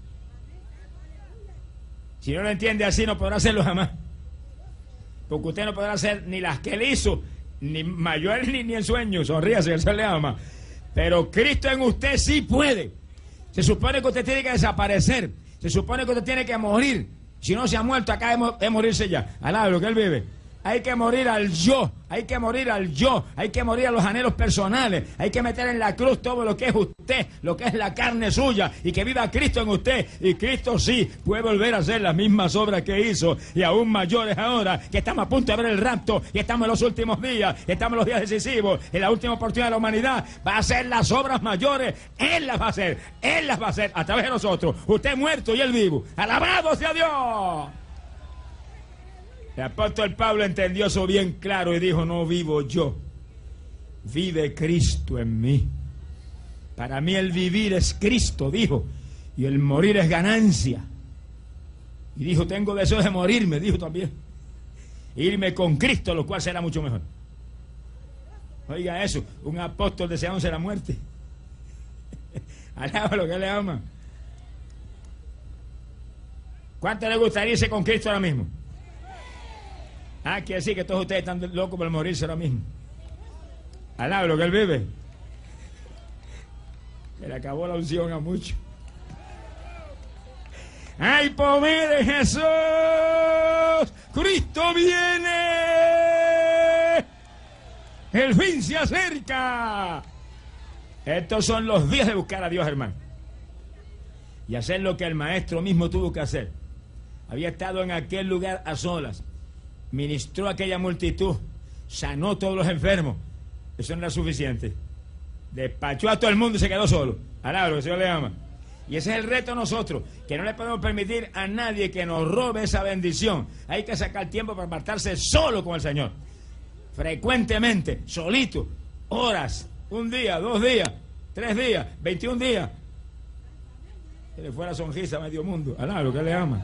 Si no lo entiende así, no podrá hacerlo jamás. Porque usted no podrá hacer ni las que Él hizo, ni mayores ni, ni en sueños. Sonríase, Él se le ama. Pero Cristo en usted sí puede. Se supone que usted tiene que desaparecer. Se supone que usted tiene que morir. Si no se ha muerto, acá es morirse ya. Alá, lo que Él vive. Hay que morir al yo, hay que morir al yo, hay que morir a los anhelos personales, hay que meter en la cruz todo lo que es usted, lo que es la carne suya, y que viva Cristo en usted. Y Cristo sí puede volver a hacer las mismas obras que hizo, y aún mayores ahora, que estamos a punto de ver el rapto, y estamos en los últimos días, estamos en los días decisivos, en la última oportunidad de la humanidad. Va a hacer las obras mayores, Él las va a hacer, Él las va a hacer a través de nosotros. Usted muerto y Él vivo. ¡Alabado sea Dios! El apóstol Pablo entendió eso bien claro y dijo: no vivo yo, vive Cristo en mí. Para mí el vivir es Cristo, dijo, y el morir es ganancia. Y dijo: tengo deseo de morirme, dijo también, irme con Cristo, lo cual será mucho mejor. Oiga eso, un apóstol deseándose la muerte. Alaba lo que le ama. ¿Cuánto le gustaría irse con Cristo ahora mismo? Ah, quiere decir que todos ustedes están locos por morirse ahora mismo. Alaba lo que Él vive. Se le acabó la unción a muchos. ¡Ay, poder de Jesús! ¡Cristo viene! ¡El fin se acerca! Estos son los días de buscar a Dios, hermano. Y hacer lo que el maestro mismo tuvo que hacer. Había estado en aquel lugar a solas. Ministró a aquella multitud, sanó a todos los enfermos. Eso no era suficiente. Despachó a todo el mundo y se quedó solo. Alabro, que el Señor le ama. Y ese es el reto a nosotros, que no le podemos permitir a nadie que nos robe esa bendición. Hay que sacar tiempo para apartarse solo con el Señor. Frecuentemente, solito, horas, un día, dos días, tres días, veintiún días. Que le fuera sonrisa a medio mundo. Alabro, que le ama.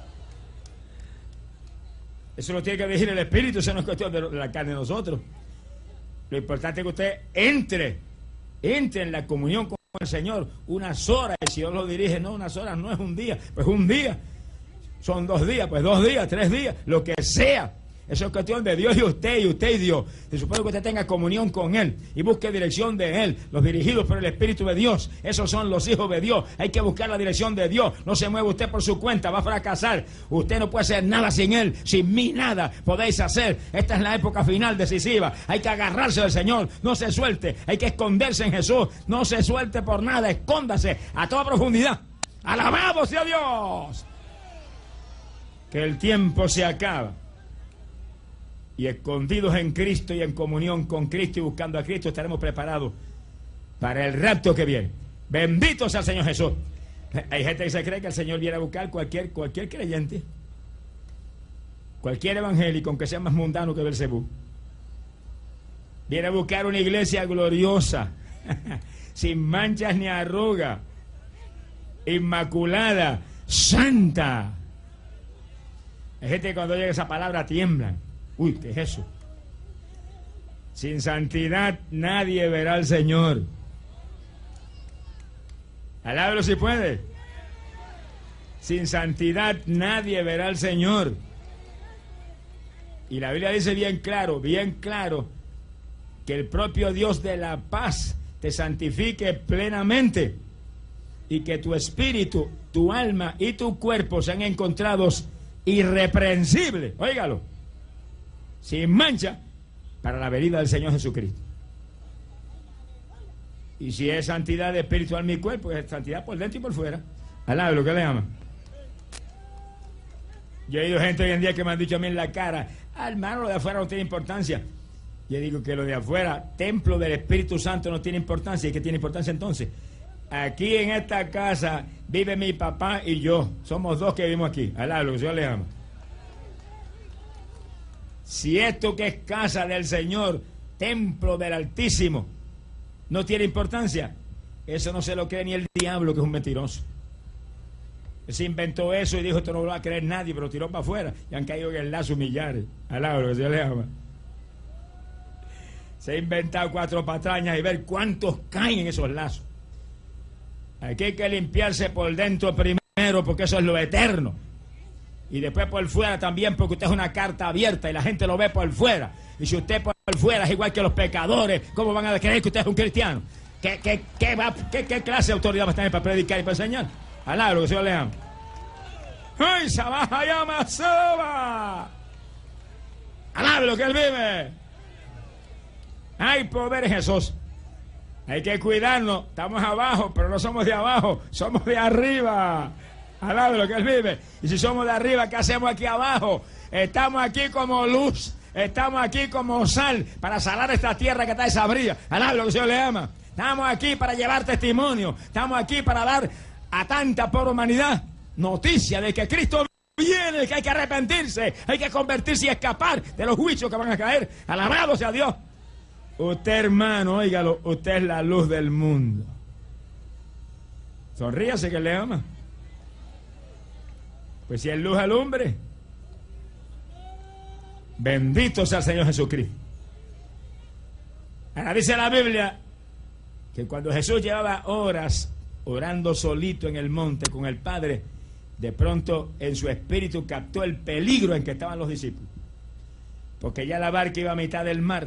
Eso lo tiene que decir el Espíritu, eso no es cuestión de la carne de nosotros. Lo importante es que usted entre, entre en la comunión con el Señor unas horas, y si Dios lo dirige, no, unas horas no es un día, pues un día, son dos días, pues dos días, tres días, lo que sea. Eso es cuestión de Dios y usted, y usted y Dios. Se supone que usted tenga comunión con Él y busque dirección de Él, los dirigidos por el Espíritu de Dios. Esos son los hijos de Dios. Hay que buscar la dirección de Dios. No se mueve usted por su cuenta, va a fracasar. Usted no puede hacer nada sin Él. Sin mí nada podéis hacer. Esta es la época final decisiva. Hay que agarrarse del Señor. No se suelte. Hay que esconderse en Jesús. No se suelte por nada. Escóndase a toda profundidad. ¡Alabado sea Dios! Que el tiempo se acaba. Y escondidos en Cristo y en comunión con Cristo y buscando a Cristo, estaremos preparados para el rapto que viene. Bendito sea el Señor Jesús. Hay gente que se cree que el Señor viene a buscar cualquier, cualquier creyente, cualquier evangélico, aunque sea más mundano que Belcebú. Viene a buscar una iglesia gloriosa, sin manchas ni arrugas, inmaculada, santa. Hay gente que cuando llega esa palabra tiemblan. Uy, ¿qué es eso? Sin santidad nadie verá al Señor. Alábalo si puede. Sin santidad nadie verá al Señor. Y la Biblia dice bien claro, bien claro, que el propio Dios de la paz te santifique plenamente y que tu espíritu, tu alma y tu cuerpo sean encontrados irreprensibles. Óigalo. Sin mancha, para la venida del Señor Jesucristo. Y si es santidad de espíritu, alma y cuerpo, es santidad por dentro y por fuera. Alá, lo que le llama. Yo he oído gente hoy en día que me han dicho a mí en la cara: ah, hermano, lo de afuera no tiene importancia. Yo digo que lo de afuera, templo del Espíritu Santo, no tiene importancia. ¿Y qué tiene importancia entonces? Aquí en esta casa vive mi papá y yo. Somos dos que vivimos aquí. Alá, lo que yo le llamo. Si esto que es casa del Señor, templo del Altísimo, no tiene importancia, Eso no se lo cree ni el diablo, que es un mentiroso. Él se inventó eso y dijo, esto no lo va a creer nadie, pero tiró para afuera y han caído en el lazo millares. Alaba lo que se le ama. Se ha inventado cuatro patrañas y ver cuántos caen en esos lazos. Aquí hay que limpiarse por dentro primero, porque eso es lo eterno. Y después por fuera también, porque usted es una carta abierta y la gente lo ve por fuera. Y si usted por fuera es igual que los pecadores, ¿cómo van a creer que usted es un cristiano? ¿Qué, qué, qué, va, qué, qué clase de autoridad va a tener para predicar y para enseñar? Alá, lo que el Señor le ama. ¡Ay, Sabaja llama Soba! Alá, lo que Él vive. ¡Ay, poder Jesús! Hay que cuidarnos. Estamos abajo, pero no somos de abajo, somos de arriba. Alá, lo que Él vive. Y si somos de arriba, ¿qué hacemos aquí abajo? Estamos aquí como luz. Estamos aquí como sal para salar esta tierra que está desabrida. Alá, lo que el Señor le ama. Estamos aquí para llevar testimonio. Estamos aquí para dar a tanta pobre humanidad noticia de que Cristo viene, que hay que arrepentirse, hay que convertirse y escapar de los juicios que van a caer. Alabado sea Dios. Usted, hermano, óigalo, usted es la luz del mundo. Sonríase que le ama. Pues si es luz alumbre, bendito sea el Señor Jesucristo. Ahora dice la Biblia que cuando Jesús llevaba horas orando solito en el monte con el Padre, de pronto en su espíritu captó el peligro en que estaban los discípulos, porque ya la barca iba a mitad del mar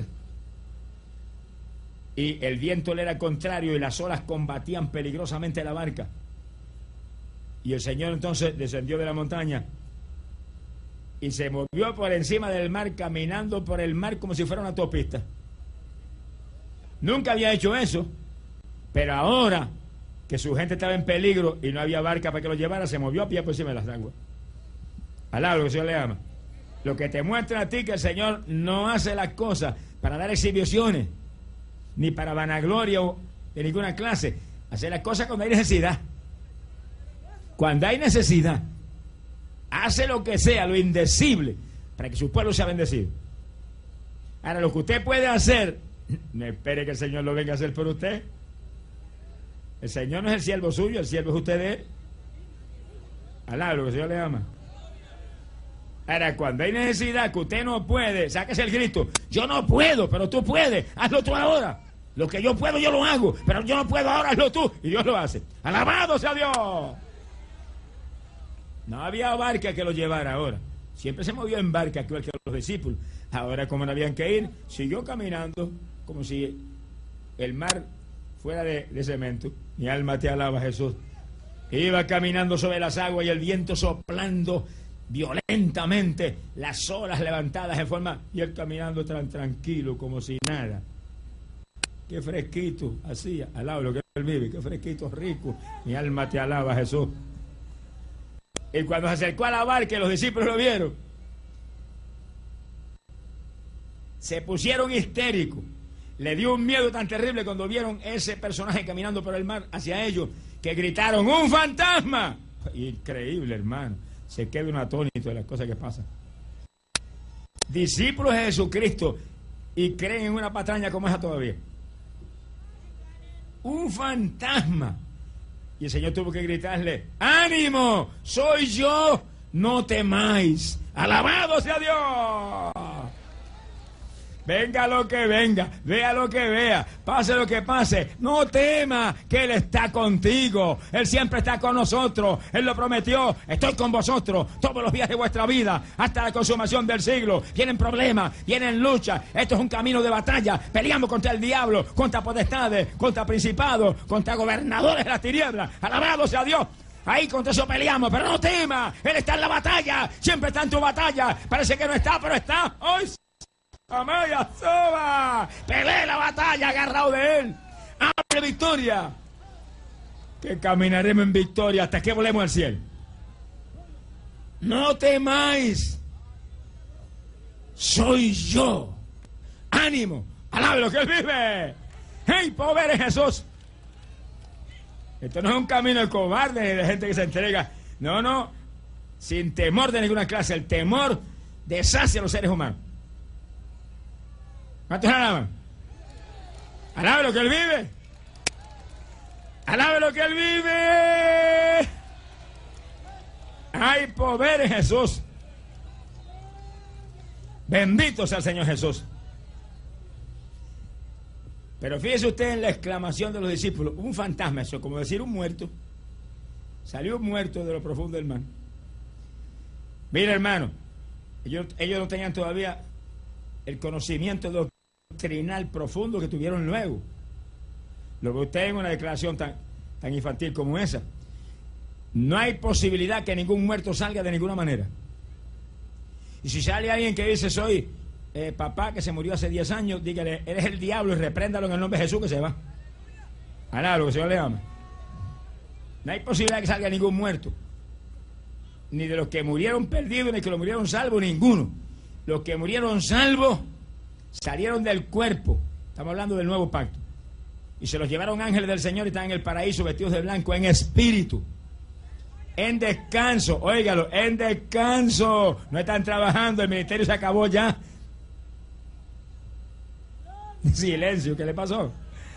y el viento le era contrario y las olas combatían peligrosamente la barca. Y el Señor entonces descendió de la montaña y se movió por encima del mar, caminando por el mar como si fuera una autopista. Nunca había hecho eso, pero ahora que su gente estaba en peligro y no había barca para que lo llevara, se movió a pie por encima de las aguas. Alá, lo que el Señor le ama. Lo que te muestra a ti que el Señor no hace las cosas para dar exhibiciones, ni para vanagloria o de ninguna clase. Hace las cosas cuando hay necesidad. Cuando hay necesidad, hace lo que sea, lo indecible, para que su pueblo sea bendecido. Ahora, lo que usted puede hacer, no espere que el Señor lo venga a hacer por usted. El Señor no es el siervo suyo, el siervo es usted de Él. Alá, lo que el Señor le ama. Ahora, cuando hay necesidad que usted no puede, sáquese el grito. Yo no puedo, pero tú puedes. Hazlo tú ahora. Lo que yo puedo, yo lo hago. Pero yo no puedo ahora, hazlo tú. Y Dios lo hace. ¡Alabado sea Dios! No había barca que lo llevara ahora. Siempre se movió en barca, igual que los discípulos. Ahora, como no habían que ir, siguió caminando como si el mar fuera de, de cemento. Mi alma te alaba, Jesús. Iba caminando sobre las aguas y el viento soplando violentamente, las olas levantadas en forma, y él caminando tan tranquilo como si nada. Qué fresquito hacía, al lado de lo que él vive, qué fresquito, rico. Mi alma te alaba, Jesús. Y cuando se acercó a la barca y los discípulos lo vieron, se pusieron histéricos. Le dio un miedo tan terrible cuando vieron ese personaje caminando por el mar hacia ellos, que gritaron: ¡un fantasma! Increíble, hermano. Se queda un atónito de las cosas que pasan. Discípulos de Jesucristo y creen en una patraña como esa todavía. Un fantasma. Y el Señor tuvo que gritarle: ¡ánimo! ¡Soy yo! ¡No temáis! ¡Alabado sea Dios! Venga lo que venga, vea lo que vea, pase lo que pase, no tema, que Él está contigo. Él siempre está con nosotros. Él lo prometió: estoy con vosotros todos los días de vuestra vida, hasta la consumación del siglo. Vienen problemas, vienen luchas. Esto es un camino de batalla. Peleamos contra el diablo, contra potestades, contra principados, contra gobernadores de las tinieblas. Alabado sea Dios. Ahí contra eso peleamos, pero no tema. Él está en la batalla, siempre está en tu batalla. Parece que no está, pero está. ¡Hoy! Amaya Soba, pelee la batalla agarrado de Él. Abre victoria, que caminaremos en victoria hasta que volemos al cielo. No temáis, soy yo. Ánimo, alabe lo que Él vive. ¡Hey, pobre Jesús! Esto no es un camino de cobarde ni de gente que se entrega. No, no, sin temor de ninguna clase. El temor deshace a los seres humanos. ¿Cuántos alaban? Alabe lo que Él vive. Alabe lo que Él vive. Hay poder en Jesús. Bendito sea el Señor Jesús. Pero fíjese usted en la exclamación de los discípulos. Un fantasma, eso, como decir un muerto. Salió un muerto de lo profundo del mar. Mira, hermano, ellos, ellos no tenían todavía el conocimiento doctrinal profundo que tuvieron luego. Lo que usted en una declaración tan, tan infantil como esa. No hay posibilidad que ningún muerto salga de ninguna manera. Y si sale alguien que dice, soy eh, papá que se murió hace diez años, dígale, eres el diablo y repréndalo en el nombre de Jesús que se va. Alá, lo que el Señor le ama. No hay posibilidad que salga ningún muerto. Ni de los que murieron perdidos, ni de los que murieron salvos, ninguno. Los que murieron salvos salieron del cuerpo. Estamos hablando del nuevo pacto. Y se los llevaron ángeles del Señor y están en el paraíso vestidos de blanco en espíritu. En descanso, óigalo, en descanso. No están trabajando, el ministerio se acabó ya. Silencio, ¿qué le pasó?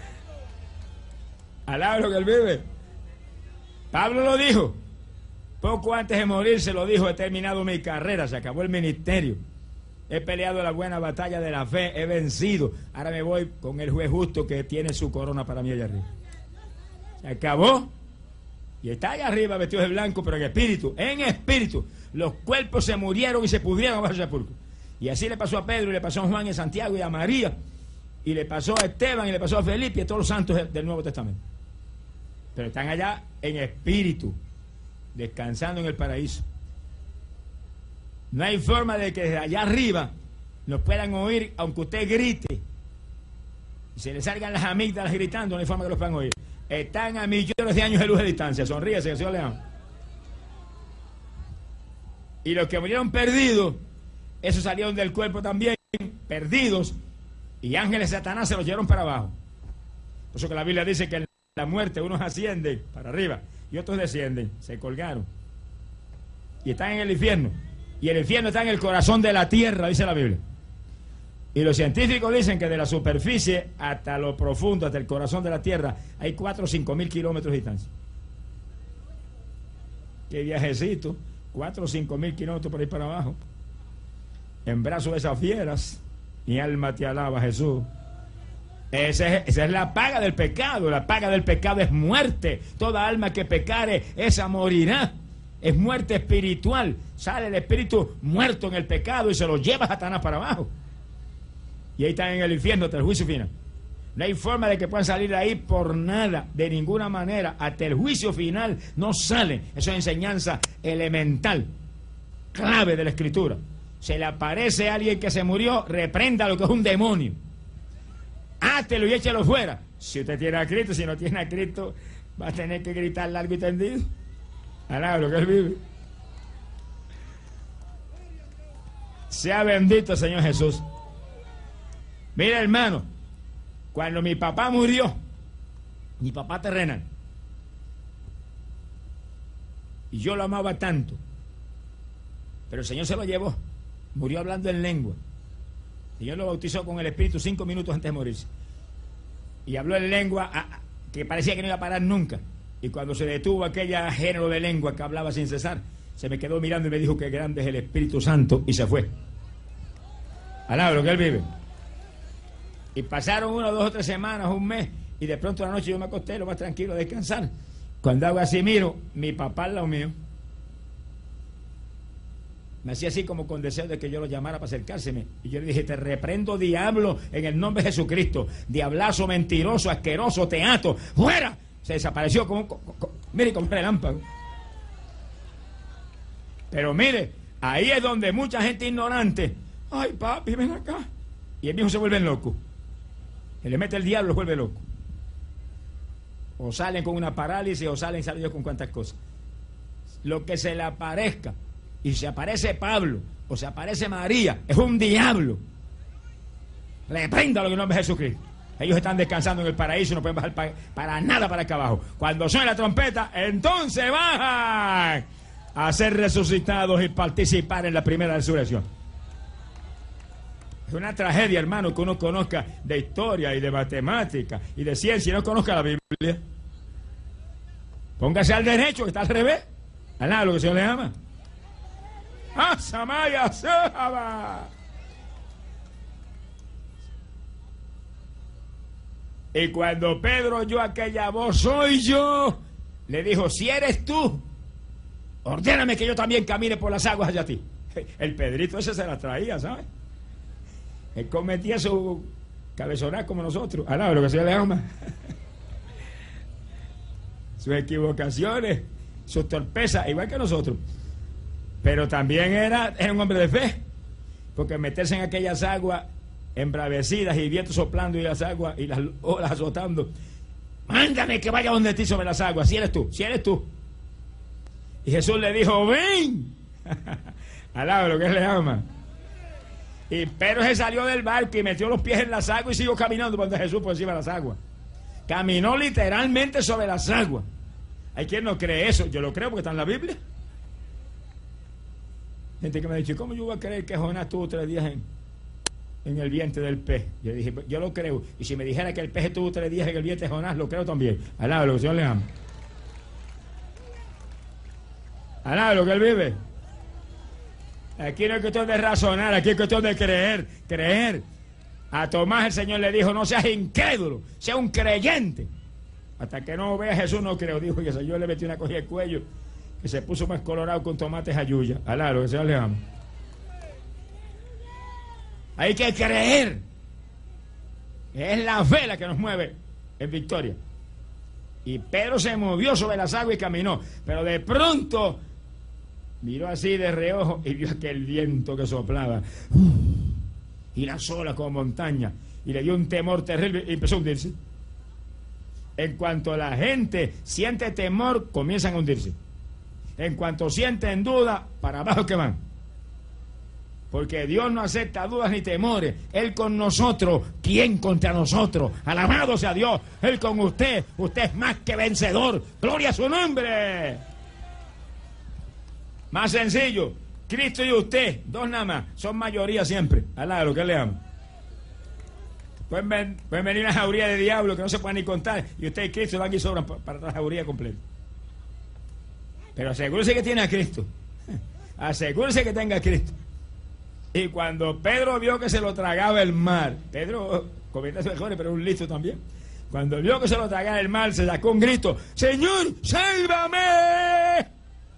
Alaba lo que Él vive. Pablo lo dijo. Poco antes de morir se lo dijo, he terminado mi carrera, se acabó el ministerio. He peleado la buena batalla de la fe, he vencido. Ahora me voy con el juez justo que tiene su corona para mí allá arriba. Se acabó. Y está allá arriba vestido de blanco, pero en espíritu, en espíritu. Los cuerpos se murieron y se pudrieron bajo el sepulcro. Y así le pasó a Pedro, y le pasó a Juan y a Santiago y a María. Y le pasó a Esteban y le pasó a Felipe y a todos los santos del Nuevo Testamento. Pero están allá en espíritu, descansando en el paraíso. No hay forma de que desde allá arriba nos puedan oír, aunque usted grite. Y se le salgan las amígdalas gritando, no hay forma que los puedan oír. Están a millones de años de luz de distancia. Sonríese, que el Señor le ama. Y los que murieron perdidos, esos salieron del cuerpo también, perdidos. Y ángeles de Satanás se los llevaron para abajo. Por eso que la Biblia dice que en la muerte unos ascienden para arriba y otros descienden. Se colgaron. Y están en el infierno. Y el infierno está en el corazón de la tierra, dice la Biblia. Y los científicos dicen que de la superficie hasta lo profundo, hasta el corazón de la tierra, hay cuatro o cinco mil kilómetros de distancia. Qué viajecito, cuatro o cinco mil kilómetros por ahí para abajo. En brazos de esas fieras, mi alma te alaba, Jesús. Esa es, esa es la paga del pecado. La paga del pecado es muerte. Toda alma que pecare, esa morirá. Es muerte espiritual. Sale el espíritu muerto en el pecado y se lo lleva a Satanás para abajo. Y ahí están en el infierno hasta el juicio final. No hay forma de que puedan salir de ahí por nada, de ninguna manera. Hasta el juicio final no salen. Eso es enseñanza elemental, clave de la Escritura. Se le aparece a alguien que se murió, reprenda lo que es un demonio. Hátelo y échelo fuera. Si usted tiene a Cristo, si no tiene a Cristo, va a tener que gritar largo y tendido. Alá, lo que Él vive. Sea bendito el Señor Jesús. Mira, hermano, cuando mi papá murió, mi papá terrenal, y yo lo amaba tanto, pero el Señor se lo llevó, murió hablando en lengua. El Señor lo bautizó con el Espíritu cinco minutos antes de morirse. Y habló en lengua a, a, que parecía que no iba a parar nunca. Y cuando se detuvo aquella género de lengua que hablaba sin cesar, se me quedó mirando y me dijo que grande es el Espíritu Santo, y se fue. Alá, lo que Él vive. Y pasaron una, dos o tres semanas, un mes, y de pronto una noche yo me acosté lo más tranquilo a descansar. Cuando hago así, miro, mi papá al lado mío. Me hacía así como con deseo de que yo lo llamara para acercárseme. Y yo le dije, te reprendo, diablo, en el nombre de Jesucristo. Diablazo, mentiroso, asqueroso, teato, ¡fuera! Se desapareció como, como, como mire, como un relámpago. Pero mire, ahí es donde mucha gente ignorante, ay papi, ven acá. Y el viejo se vuelve loco. Se le mete el diablo, los vuelve loco. O salen con una parálisis, o salen, salen yo con cuantas cosas. Lo que se le aparezca. Y si aparece Pablo, o se aparece María, es un diablo. Repréndalo en el nombre de Jesucristo. Ellos están descansando en el paraíso, no pueden bajar para, para nada para acá abajo. Cuando suene la trompeta, entonces bajan a ser resucitados y participar en la primera resurrección. Es una tragedia, hermano, que uno conozca de historia y de matemática y de ciencia y no conozca la Biblia. Póngase al derecho, que está al revés. Al lado, lo que el Señor le ama. ¡Ah, Samaya, Sahaba! Y cuando Pedro oyó aquella voz, soy yo, le dijo, si eres tú, ordéname que yo también camine por las aguas hacia ti. El Pedrito ese se la traía, ¿sabes? Él cometía su cabezonada como nosotros. Al lado, lo que el Señor le ama. Sus equivocaciones, sus torpezas, igual que nosotros. Pero también era, era un hombre de fe, porque meterse en aquellas aguas embravecidas y vientos soplando y las aguas y las olas azotando, mándame que vaya donde ti sobre las aguas, si eres tú, si eres tú. Y Jesús le dijo, ven. Alaba lo que él le ama. Y Pedro se salió del barco y metió los pies en las aguas y siguió caminando por donde Jesús por encima de las aguas. Caminó literalmente sobre las aguas. Hay quien no cree eso, yo lo creo porque está en la Biblia. Gente que me ha dicho, ¿cómo yo voy a creer que Jonás estuvo tres días en, en el vientre del pez? Yo dije, yo lo creo. Y si me dijera que el pez estuvo tres días en el vientre de Jonás, lo creo también. Alaba lo que el Señor le ama. Alaba lo que él vive. Aquí no es cuestión de razonar, aquí es cuestión de creer, creer. A Tomás el Señor le dijo, no seas incrédulo, sea un creyente. Hasta que no vea a Jesús no creo, dijo, y el Señor le metió una cogida al cuello que se puso más colorado con tomates ayuya. Alá, lo que el Señor le ama. Hay que creer. Es la fe la que nos mueve en victoria. Y Pedro se movió sobre las aguas y caminó, pero de pronto miró así de reojo y vio aquel viento que soplaba y las olas como montaña, y le dio un temor terrible y empezó a hundirse. En cuanto la gente siente temor, comienzan a hundirse. En cuanto sienten duda, para abajo que van. Porque Dios no acepta dudas ni temores. Él con nosotros, ¿quién contra nosotros? Alabado sea Dios. Él con usted, usted es más que vencedor. Gloria a su nombre. Más sencillo, Cristo y usted, dos nada más, son mayoría siempre. Alá, lo que le amo. Pueden, ven, pueden venir una jauría de diablo que no se pueden ni contar, y usted y Cristo van y sobran para, para la jauría completa. Pero asegúrese que tiene a Cristo. Asegúrese que tenga a Cristo. Y cuando Pedro vio que se lo tragaba el mar, Pedro comete sus mejores, pero es un listo también. Cuando vio que se lo tragaba el mar, se sacó un grito: ¡Señor, sálvame!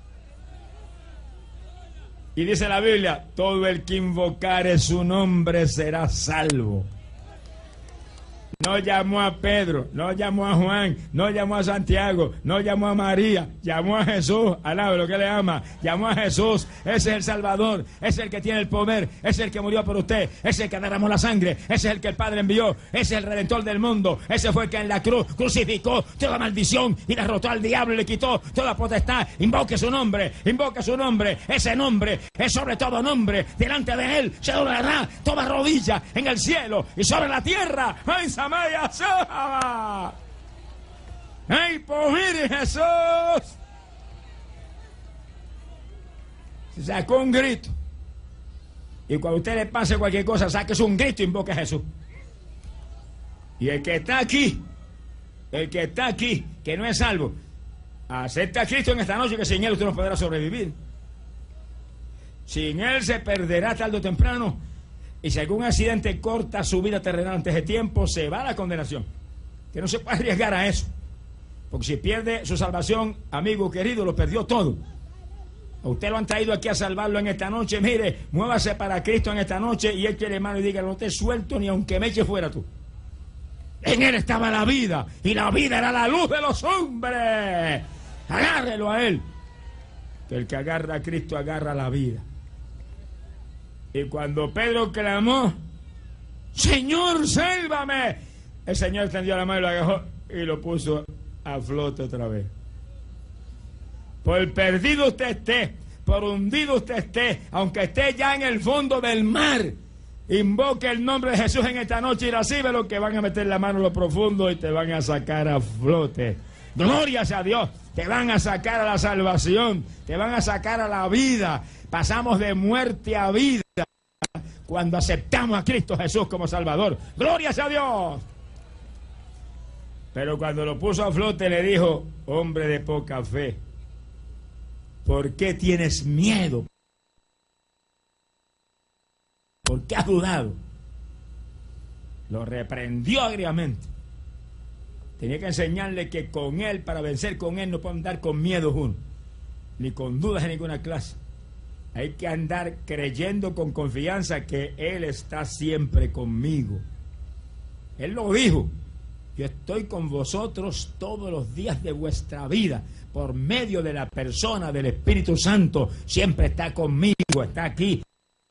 Y dice la Biblia, todo el que invocare su nombre será salvo. No llamó a Pedro, no llamó a Juan, no llamó a Santiago, no llamó a María, llamó a Jesús. Alaba lo que le ama. Llamó a Jesús. Ese es el Salvador, ese es el que tiene el poder, ese es el que murió por usted, ese es el que derramó la sangre, ese es el que el Padre envió, ese es el Redentor del mundo, ese fue el que en la cruz crucificó toda maldición y derrotó al diablo y le quitó toda potestad. Invoque su nombre, invoque su nombre. Ese nombre es sobre todo nombre. Delante de él se doblará toda rodilla en el cielo y sobre la tierra. ¡Ay, Samaya Sahaba! ¡Ay, poder Jesús! Se sacó un grito. Y cuando usted le pase cualquier cosa, sáquese un grito y invoque a Jesús. Y el que está aquí, el que está aquí, que no es salvo, acepta a Cristo en esta noche, que sin él usted no podrá sobrevivir. Sin él se perderá tarde o temprano. Y si algún accidente corta su vida terrenal antes de tiempo, se va a la condenación. Que no se puede arriesgar a eso. Porque si pierde su salvación, amigo querido, lo perdió todo. A usted lo han traído aquí a salvarlo en esta noche. Mire, muévase para Cristo en esta noche y eche la mano y diga: no te suelto ni aunque me eche fuera tú. En él estaba la vida, y la vida era la luz de los hombres. Agárrelo a él. Que el que agarra a Cristo agarra la vida. Y cuando Pedro clamó: Señor, sálvame, el Señor extendió la mano y lo agarró y lo puso a flote otra vez. Por perdido usted esté, por hundido usted esté, aunque esté ya en el fondo del mar, invoque el nombre de Jesús en esta noche y recibe lo que van a meter la mano en lo profundo y te van a sacar a flote. Gloria sea a Dios. Te van a sacar a la salvación, te van a sacar a la vida. Pasamos de muerte a vida cuando aceptamos a Cristo Jesús como Salvador. ¡Gloria sea a Dios! Pero cuando lo puso a flote le dijo: hombre de poca fe, ¿por qué tienes miedo? ¿Por qué has dudado? Lo reprendió agriamente. Tenía que enseñarle que con él, para vencer con él, no puede andar con miedos uno, ni con dudas de ninguna clase. Hay que andar creyendo con confianza que él está siempre conmigo. Él lo dijo: yo estoy con vosotros todos los días de vuestra vida. Por medio de la persona del Espíritu Santo, siempre está conmigo, está aquí.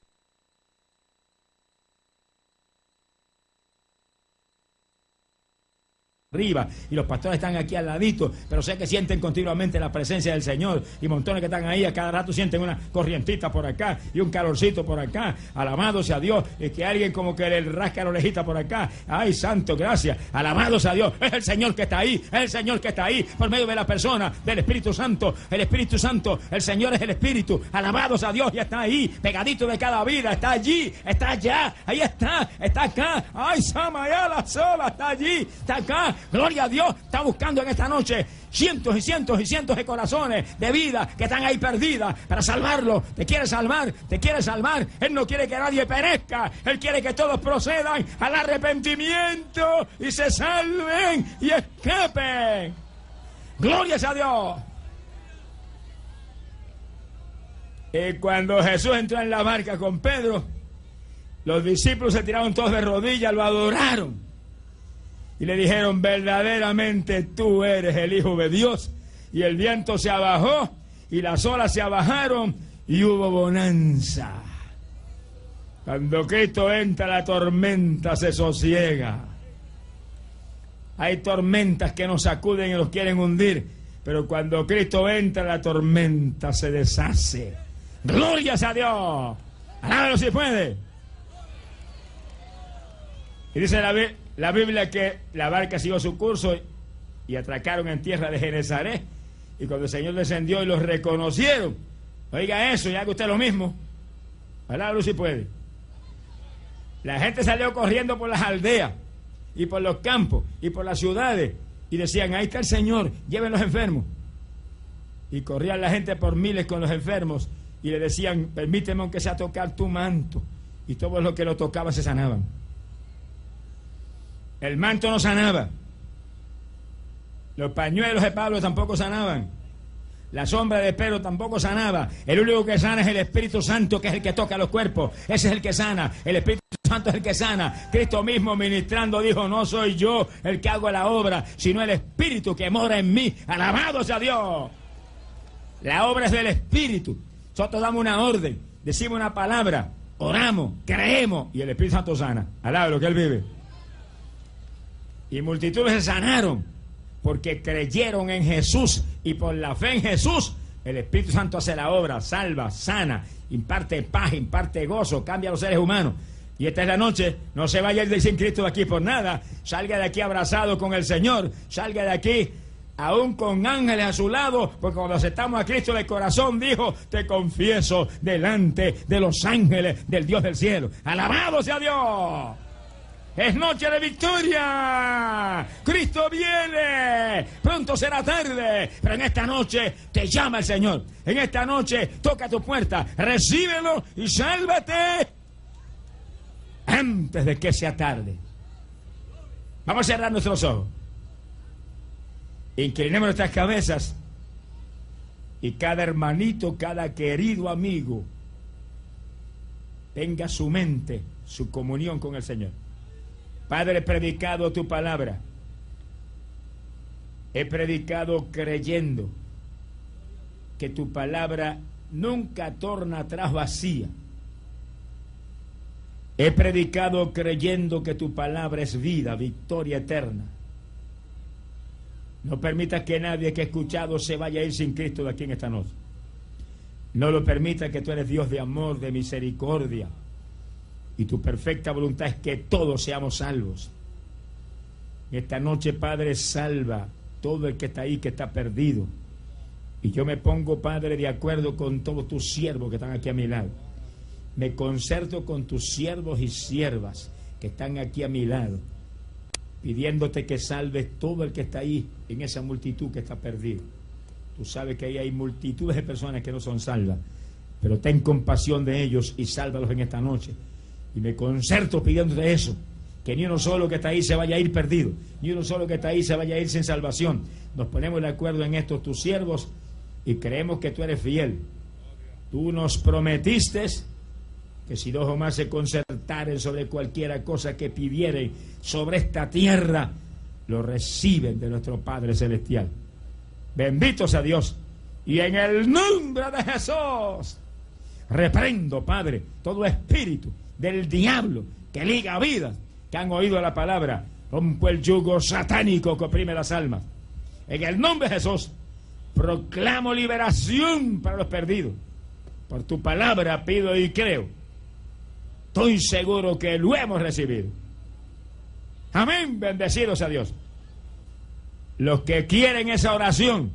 Arriba, y los pastores están aquí al ladito, pero sé que sienten continuamente la presencia del Señor, y montones que están ahí a cada rato sienten una corrientita por acá y un calorcito por acá. Alabado sea Dios. Y que alguien como que le rasca la orejita por acá. Ay, santo, gracias. Alabado sea Dios. Es el Señor que está ahí, es el Señor que está ahí por medio de la persona del Espíritu Santo. El Espíritu Santo, el Señor es el Espíritu. Alabado sea Dios. Y está ahí, pegadito de cada vida, está allí, está allá, ahí está, está acá. Ay, Samayala sola, está allí, está acá. Gloria a Dios. Está buscando en esta noche cientos y cientos y cientos de corazones, de vida que están ahí perdidas, para salvarlo. Te quiere salvar, te quiere salvar. Él no quiere que nadie perezca. Él quiere que todos procedan al arrepentimiento y se salven y escapen. Gloria a Dios. Y cuando Jesús entró en la barca con Pedro, los discípulos se tiraron todos de rodillas, lo adoraron y le dijeron: verdaderamente tú eres el Hijo de Dios. Y el viento se abajó y las olas se abajaron y hubo bonanza. Cuando Cristo entra, la tormenta se sosiega. Hay tormentas que nos sacuden y nos quieren hundir, pero cuando Cristo entra, la tormenta se deshace. ¡Gloria a Dios! ¡Alábalo si puede! Y dice la, la Biblia que la barca siguió su curso y, y atracaron en tierra de Genesaret. Y cuando el Señor descendió y los reconocieron, oiga eso, y haga usted lo mismo. Alábalo si puede. La gente salió corriendo por las aldeas y por los campos y por las ciudades y decían: ahí está el Señor, lleven los enfermos. Y corrían la gente por miles con los enfermos y le decían: permíteme aunque sea tocar tu manto. Y todos los que lo tocaban se sanaban. El manto no sanaba. Los pañuelos de Pablo tampoco sanaban. La sombra de Pedro tampoco sanaba. El único que sana es el Espíritu Santo, que es el que toca los cuerpos. Ese es el que sana. El Espíritu Santo es el que sana. Cristo mismo ministrando dijo: no soy yo el que hago la obra, sino el Espíritu que mora en mí. Alabado sea Dios. La obra es del Espíritu. Nosotros damos una orden, decimos una palabra, oramos, creemos y el Espíritu Santo sana. Alaba lo que Él vive. Y multitudes se sanaron porque creyeron en Jesús, y por la fe en Jesús el Espíritu Santo hace la obra, salva, sana, imparte paz, imparte gozo, cambia a los seres humanos. Y esta es la noche. No se vaya a ir sin Cristo de aquí por nada. Salga de aquí abrazado con el Señor, salga de aquí aún con ángeles a su lado, porque cuando aceptamos a Cristo de corazón dijo: te confieso delante de los ángeles del Dios del cielo. Alabado sea Dios. Es noche de victoria. Cristo viene. Pronto será tarde, pero en esta noche te llama el Señor. En esta noche toca tu puerta. Recíbelo y sálvate antes de que sea tarde. Vamos a cerrar nuestros ojos. Inclinemos nuestras cabezas y cada hermanito, cada querido amigo tenga su mente, su comunión con el Señor. Padre, he predicado tu palabra. He predicado creyendo que tu palabra nunca torna atrás vacía. He predicado creyendo que tu palabra es vida, victoria eterna. No permitas que nadie que ha escuchado se vaya a ir sin Cristo de aquí en esta noche. No lo permitas, que tú eres Dios de amor, de misericordia. Y tu perfecta voluntad es que todos seamos salvos. Esta noche, Padre, salva todo el que está ahí, que está perdido. Y yo me pongo, Padre, de acuerdo con todos tus siervos que están aquí a mi lado. Me concerto con tus siervos y siervas que están aquí a mi lado. pidiéndote que salves todo el que está ahí, en esa multitud que está perdido. Tú sabes que ahí hay multitudes de personas que no son salvas, pero ten compasión de ellos y sálvalos en esta noche. Y me concerto pidiéndote eso, que ni uno solo que está ahí se vaya a ir perdido, ni uno solo que está ahí se vaya a ir sin salvación. Nos ponemos de acuerdo en esto, tus siervos, y creemos que tú eres fiel. Tú nos prometiste que si dos o más se concertaren sobre cualquiera cosa que pidieren sobre esta tierra, lo reciben de nuestro Padre Celestial. Bendito sea Dios. Y en el nombre de Jesús, reprendo, Padre, todo espíritu del diablo que liga vidas, que han oído la palabra. Rompo el yugo satánico que oprime las almas. En el nombre de Jesús, proclamo liberación para los perdidos. Por tu palabra pido y creo. Estoy seguro que lo hemos recibido. Amén, bendecido sea Dios. Los que quieren esa oración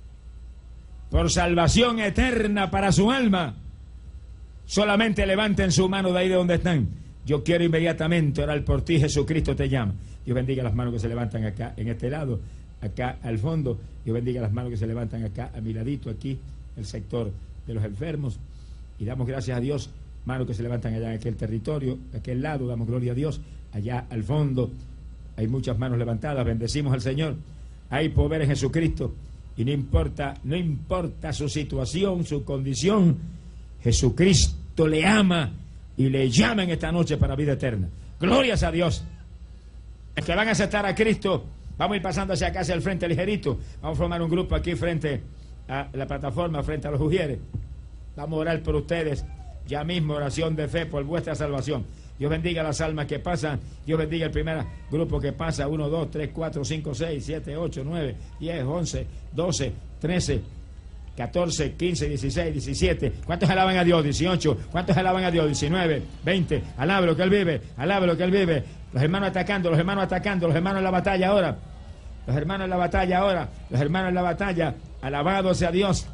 por salvación eterna para su alma, solamente levanten su mano de ahí de donde están. Yo quiero inmediatamente orar por ti, Jesucristo te llama. Dios bendiga las manos que se levantan acá, en este lado, acá al fondo. Dios bendiga las manos que se levantan acá, a mi ladito, aquí, el sector de los enfermos. Y damos gracias a Dios, manos que se levantan allá en aquel territorio, a aquel lado, damos gloria a Dios. Allá al fondo hay muchas manos levantadas, bendecimos al Señor. Hay poder en Jesucristo. Y no importa, no importa su situación, su condición, Jesucristo le ama y le llama en esta noche para vida eterna. Glorias a Dios. Los que van a aceptar a Cristo, vamos a ir pasando hacia acá, hacia el frente ligerito. Vamos a formar un grupo aquí frente a la plataforma, frente a los ujieres. Vamos a orar por ustedes. Ya mismo, oración de fe por vuestra salvación. Dios bendiga las almas que pasan. Dios bendiga el primer grupo que pasa. uno, dos, tres, cuatro, cinco, seis, siete, ocho, nueve, diez, once, doce, trece, catorce, quince, dieciséis, diecisiete. ¿Cuántos alaban a Dios? dieciocho. ¿Cuántos alaban a Dios? diecinueve, veinte. Alabe lo que Él vive. Alabe lo que Él vive. Los hermanos atacando, los hermanos atacando, los hermanos en la batalla ahora. Los hermanos en la batalla ahora. Los hermanos en la batalla. Alabado sea Dios.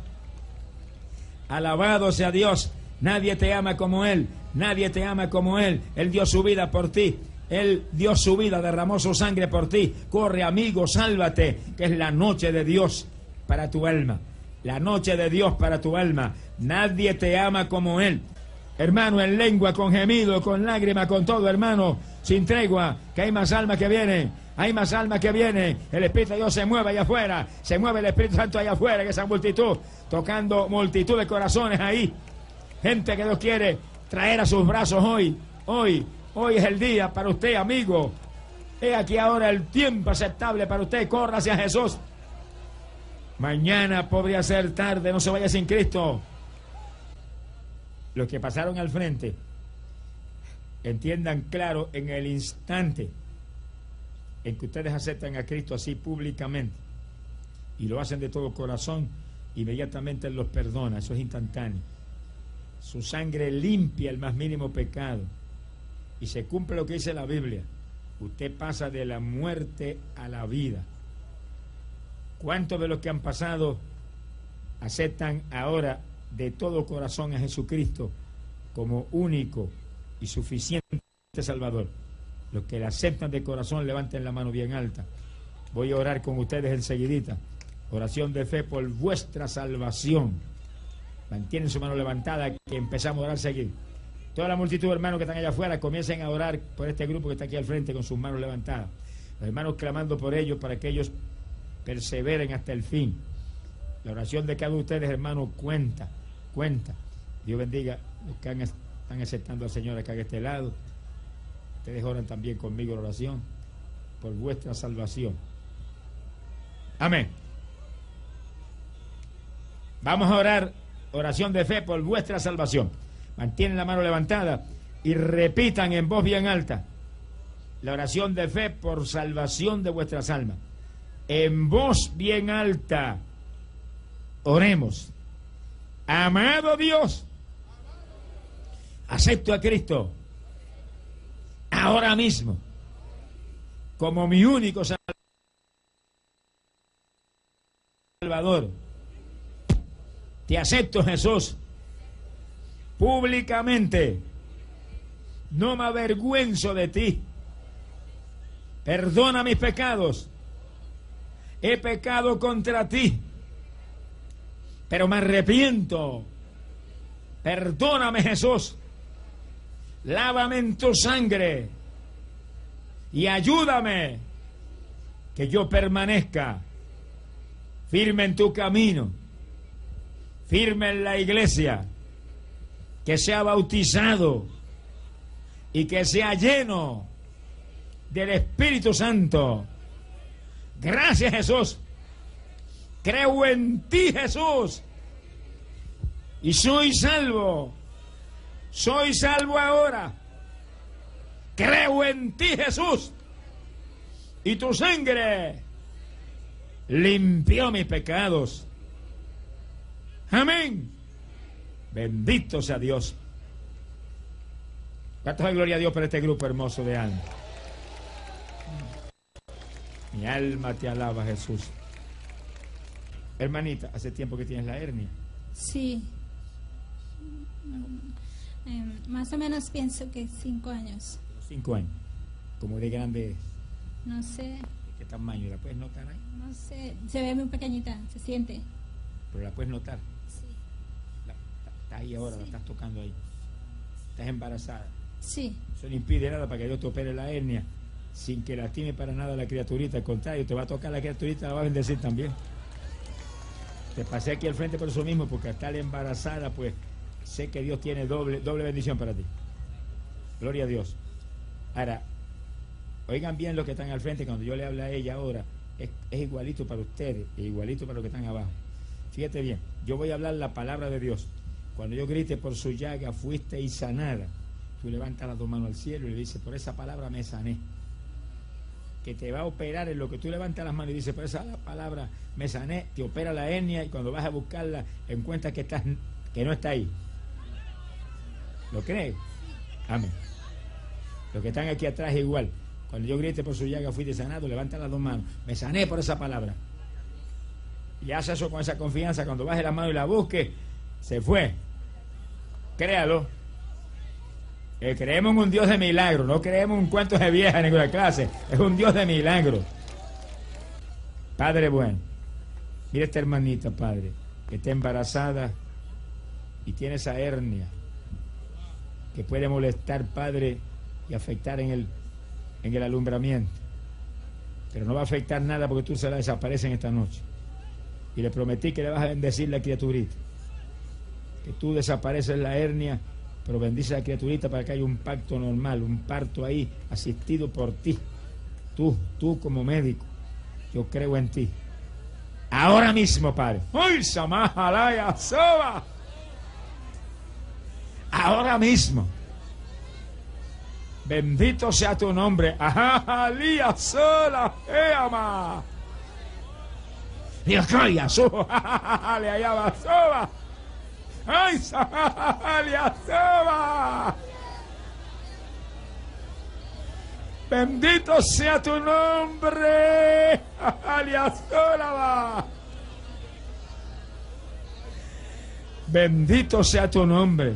Alabado sea Dios. Nadie te ama como Él. Nadie te ama como Él. Él dio su vida por ti. Él dio su vida, derramó su sangre por ti. Corre, amigo, sálvate, que es la noche de Dios para tu alma. La noche de Dios para tu alma. Nadie te ama como Él. Hermano, en lengua, con gemido, con lágrima, con todo, hermano, sin tregua, que hay más almas que vienen. Hay más almas que vienen. El Espíritu de Dios se mueve allá afuera. Se mueve el Espíritu Santo allá afuera, en esa multitud, tocando multitud de corazones ahí. Gente que Dios quiere traer a sus brazos hoy. Hoy, hoy es el día para usted, amigo. He aquí ahora el tiempo aceptable para usted. Corra hacia Jesús. Mañana podría ser tarde. No se vaya sin Cristo. Los que pasaron al frente, entiendan claro en el instante en que ustedes aceptan a Cristo así públicamente y lo hacen de todo corazón, inmediatamente Él los perdona. Eso es instantáneo. Su sangre limpia el más mínimo pecado y se cumple lo que dice la Biblia. Usted pasa de la muerte a la vida. ¿Cuántos de los que han pasado aceptan ahora de todo corazón a Jesucristo como único y suficiente Salvador? Los que le aceptan de corazón, levanten la mano bien alta. Voy a orar con ustedes enseguidita. Oración de fe por vuestra salvación. Mantienen su mano levantada, que empezamos a orar seguir. Toda la multitud de hermanos que están allá afuera, comiencen a orar por este grupo que está aquí al frente con sus manos levantadas. Los hermanos clamando por ellos para que ellos perseveren hasta el fin. La oración de cada uno de ustedes, hermanos, cuenta, cuenta. Dios bendiga los que han, están aceptando al Señor acá a este lado. Ustedes oran también conmigo la oración por vuestra salvación. Amén. Vamos a orar oración de fe por vuestra salvación. Mantienen la mano levantada y repitan en voz bien alta la oración de fe por salvación de vuestras almas. En voz bien alta oremos. Amado Dios, acepto a Cristo ahora mismo como mi único Salvador. Te acepto, Jesús, públicamente. No me avergüenzo de ti. perdona mis pecados. He pecado contra ti, pero me arrepiento. Perdóname, Jesús. Lávame en tu sangre y ayúdame que yo permanezca firme en tu camino, firme en la iglesia, que sea bautizado y que sea lleno del Espíritu Santo. Gracias, Jesús. Creo en ti, Jesús, y soy salvo. Soy salvo ahora. Creo en ti, Jesús, y tu sangre limpió mis pecados. Amén. Bendito sea Dios. ¿Cuánto es gloria a Dios por este grupo hermoso de alma? Mi alma te alaba, Jesús. Hermanita, ¿hace tiempo que tienes la hernia? Sí. Eh, más o menos pienso que cinco años. Cinco años. ¿Como de grande? No sé. ¿De qué tamaño? ¿La puedes notar ahí? No sé. Se ve muy pequeñita, se siente. Pero la puedes notar. Sí. La, está ahí ahora, sí. La estás tocando ahí. Estás embarazada. Sí. Eso no impide nada para que Dios te opere la hernia sin que lastime para nada a la criaturita. Al contrario, te va a tocar la criaturita, la va a bendecir también. Te pasé aquí al frente por eso mismo, porque al estar embarazada, pues sé que Dios tiene doble, doble bendición para ti. Gloria a Dios. Ahora, oigan bien los que están al frente, cuando yo le hablo a ella ahora, es, es igualito para ustedes, es igualito para los que están abajo. Fíjate bien, yo voy a hablar la palabra de Dios. Cuando yo grite por su llaga, fuiste y sanada, tú levantas las dos manos al cielo y le dices, por esa palabra me sané. Que te va a operar en lo que tú levantas las manos y dices, por esa palabra me sané, te opera la hernia y cuando vas a buscarla encuentras que, estás, que no está ahí. ¿Lo crees? Amén. Los que están aquí atrás igual. Cuando yo grite por su llaga fuiste sanado, levanta las dos manos. Me sané por esa palabra. Y haz eso con esa confianza. Cuando baje la mano y la busque, se fue. Créalo. Eh, creemos en un Dios de milagros. No creemos en cuentos de vieja en ninguna clase. Es un Dios de milagros. Padre bueno. Mira esta hermanita, Padre, que está embarazada y tiene esa hernia que puede molestar, Padre, y afectar en el, en el alumbramiento. Pero no va a afectar nada porque tú se la desapareces esta noche. Y le prometí que le vas a bendecir la criaturita. Que tú desapareces la hernia, pero bendice a la criaturita para que haya un pacto normal, un parto ahí, asistido por ti. Tú, tú como médico, yo creo en ti. Ahora mismo, Padre. ¡Uy, Samajalaya Soba! Ahora mismo. Bendito sea tu nombre. Ajalía sola, eama. Dios, soba, le hallaba soba. ¡Ay, Samajalía Soba! Bendito sea tu nombre. Ajalía sola. Bendito sea tu nombre.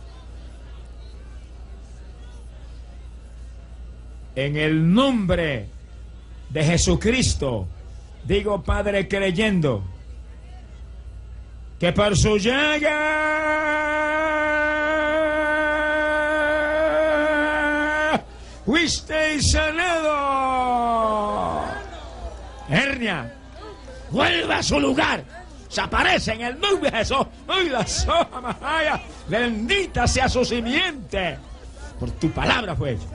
En el nombre de Jesucristo, digo, Padre, creyendo que por su llaga fuisteis sanado. Hernia, vuelva a su lugar. Se aparece en el nombre de Jesús. ¡Ay, la soja majaya! Bendita sea su simiente. Por tu palabra fue hecho.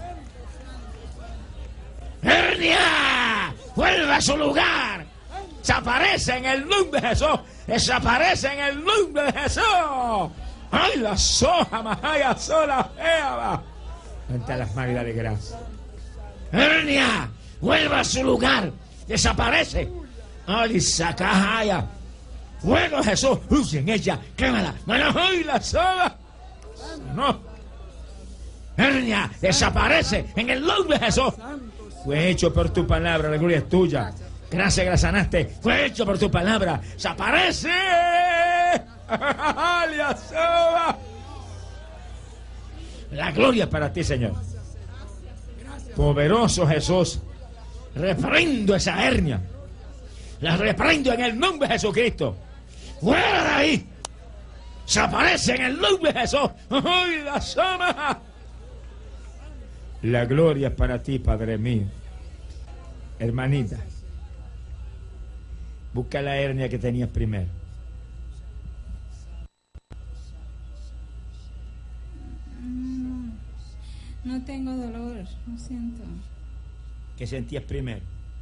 ¡Hernia! ¡Vuelva a su lugar! ¡Desaparece en el nombre de Jesús! ¡Desaparece en el nombre de Jesús! ¡Ay, la soja, majaya, sola, fea! Ante las manos de gracia. ¡Hernia! ¡Vuelva a su lugar! ¡Desaparece! ¡Ay, sacajaya! ¡Fuego, Jesús! ¡Uy, en ella! ¡Quémala! ¡Ay, la sola! ¡No! ¡Hernia! ¡Desaparece en el nombre de Jesús! Fue hecho por tu palabra, la gloria es tuya. Gracias que la sanaste. Fue hecho por tu palabra. ¡Se aparece! La gloria es para ti, Señor. Poderoso Jesús. Reprendo esa hernia. La reprendo en el nombre de Jesucristo. ¡Fuera de ahí! Se aparece en el nombre de Jesús. ¡Ay, la sama! La gloria es para ti, Padre mío. Hermanita, busca la hernia que tenías primero. No, no tengo dolor, lo siento. ¿Qué sentías primero?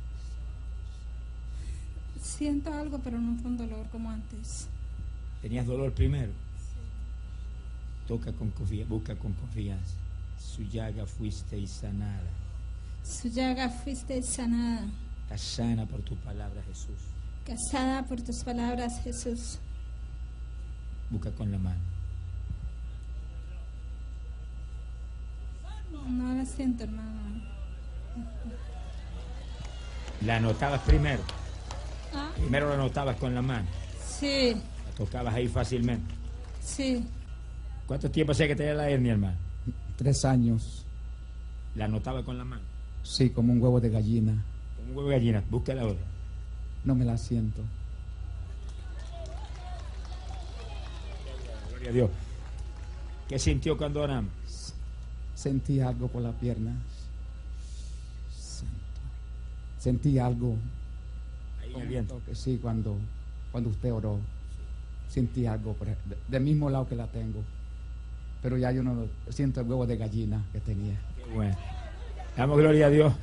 Siento algo, pero no con dolor como antes. ¿Tenías dolor primero? Toca con confianza, busca con confianza. Su llaga fuiste sanada. Su llaga fuiste sanada. Estás sana por tu palabra, Jesús. Casada por tus palabras, Jesús. Busca con la mano. No la siento, hermano. La anotabas primero. ¿Ah? Primero la anotabas con la mano. Sí, La tocabas ahí fácilmente. sí. ¿Cuánto tiempo hacía que tenía la hernia, hermano? Tres años. La anotaba con la mano. Sí, como un huevo de gallina. Con un huevo de gallina. Busca la otra. No me la siento. Gloria a Dios. ¿Qué sintió cuando oramos? Sentí algo por la pierna. Santo. Sentí algo. Ahí en Como el viento. que sí, cuando, cuando usted oró. Sentí algo por, de- del mismo lado que la tengo. Pero ya yo no lo- siento el huevo de gallina que tenía. Qué bueno. Damos gloria a Dios.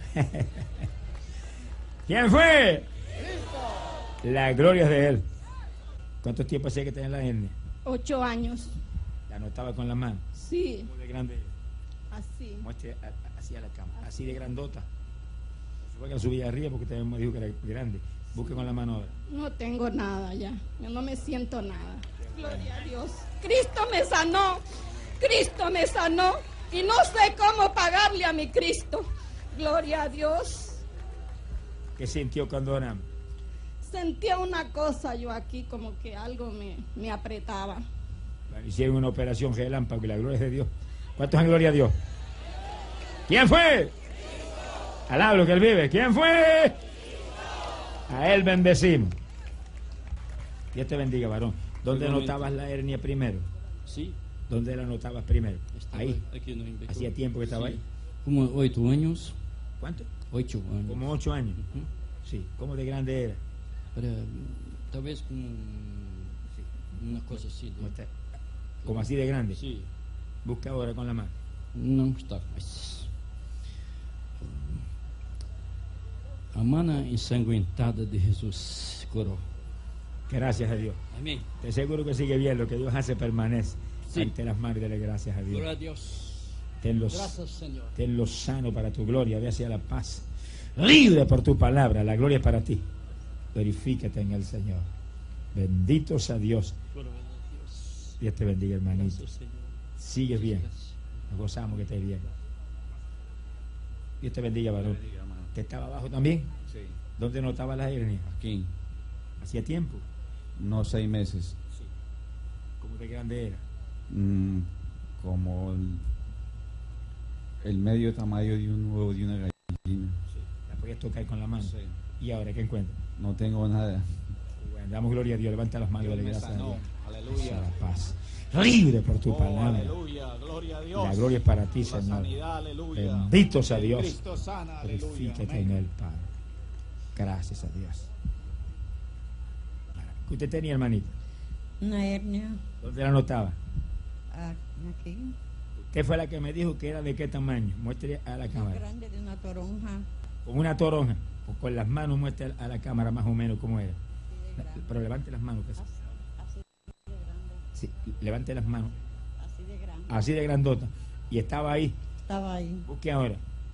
¿Quién fue? La gloria es de Él. ¿Cuánto tiempo hacía que tenía la hernia? Ocho años. La anotaba con la mano. Sí, ¿Cómo de grande? así. Muestre a- a- así a la cama. Así de grandota. Fue que la subía arriba porque también me dijo que era grande. Busque con la mano ahora. No tengo nada ya. Yo no me siento nada. Gloria a Dios. Cristo me sanó. Cristo me sanó. Y no sé cómo pagarle a mi Cristo. Gloria a Dios. ¿Qué sintió cuando oramos? Sentía una cosa yo aquí, como que algo me, me apretaba. Bueno, hicieron una operación relámpago y la gloria es de Dios. ¿Cuántos en gloria a Dios? ¿Quién fue? Alablo que Él vive. ¿Quién fue? A Él bendecimos. Dios te bendiga, varón. ¿Dónde Igualmente. anotabas la hernia primero? Sí, ¿Dónde la anotabas primero? estaba Ahí. aquí en Rimbeco. ¿Hacía tiempo que estaba Sí, ahí? Como ocho años. ¿Cuánto? Ocho años. Como ocho años. Ujú. Sí. ¿Cómo de grande era? Para, tal vez como una cosa así. ¿Cómo, De, está? Como así de grande. sí, Busca ahora con la mano. não está mais. A mana ensanguentada de Jesus curou. Gracias a Dios. Amém. Te seguro que sigue bien. Lo que Dios hace permanece. Sí. Ante las manos y dale gracias a Glória Dios. a Deus. Tenlos, Graças, Senhor. tenlo sano para tu gloria. Ve hacia la paz. Libre por tu palabra. La gloria es para ti. Glorifícate en el Señor. Bendito sea Dios. Glória a Deus. Dios te bendiga, hermanito. Graças, Senhor. Sigues bien. Nos gozamos que estés bien. Dios te bendiga, varón. ¿Te estaba abajo también? Sí. ¿Dónde notaba la hernia? Aquí, ¿Hacía tiempo? unos seis meses, Sí. ¿Cómo de grande era? mm, como el, el medio tamaño de un huevo de una gallina. Sí. La podías tocar con la mano. Sí. ¿Y ahora qué encuentras? No tengo nada. Y bueno, damos gloria a Dios. Levanta las manos y Dios dale me gracias a sanó. Dios. Aleluya. Hacia la paz. Libre por tu Oh, palabra. aleluya, gloria a Dios. La gloria es para ti, La Señor. sanidad, aleluya. Bendito sea Dios. Cristo sana, aleluya. Glorifícate Amén. en Él, Padre. Gracias a Dios. ¿Qué usted tenía, hermanito? Una hernia ¿Dónde la notaba? aquí, ¿Qué fue la que me dijo que era de qué tamaño? Muestre a la más cámara. grande de una toronja. Como una toronja. O con las manos muestre a la cámara más o menos cómo era. Así de grande. Pero levante las manos. que sí. Así, así de grande. Sí, levante las manos. Así de grande. Así de grandota. Y estaba ahí. Estaba ahí. Busque ahora.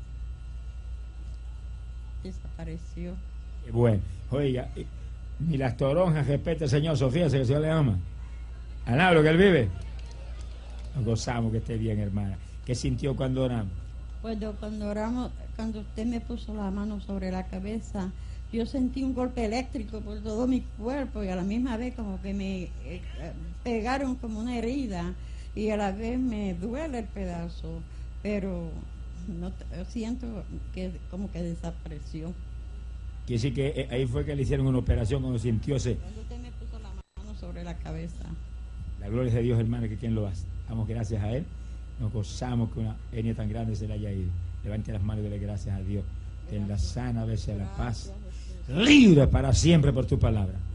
Desapareció. Qué bueno. Oiga, y- ni las toronjas respeta el Señor. Sofía, si el Señor le ama. Alablo que Él vive. Nos gozamos que esté bien, hermana. ¿Qué sintió cuando oramos? Cuando, cuando oramos, cuando usted me puso la mano sobre la cabeza, yo sentí un golpe eléctrico por todo mi cuerpo y a la misma vez como que me eh, eh, pegaron como una herida y a la vez me duele el pedazo, pero no te- siento que como que desapareció. Quiere decir que eh, ahí fue que le hicieron una operación cuando sintióse. Cuando usted me puso la mano sobre la cabeza. La gloria es de Dios, hermano, que quien lo hace. Damos gracias a Él. Nos gozamos que una etnia tan grande se le haya ido. Levante las manos y dele gracias a Dios. Ten la sana, a veces la paz. Libre para siempre por tu palabra.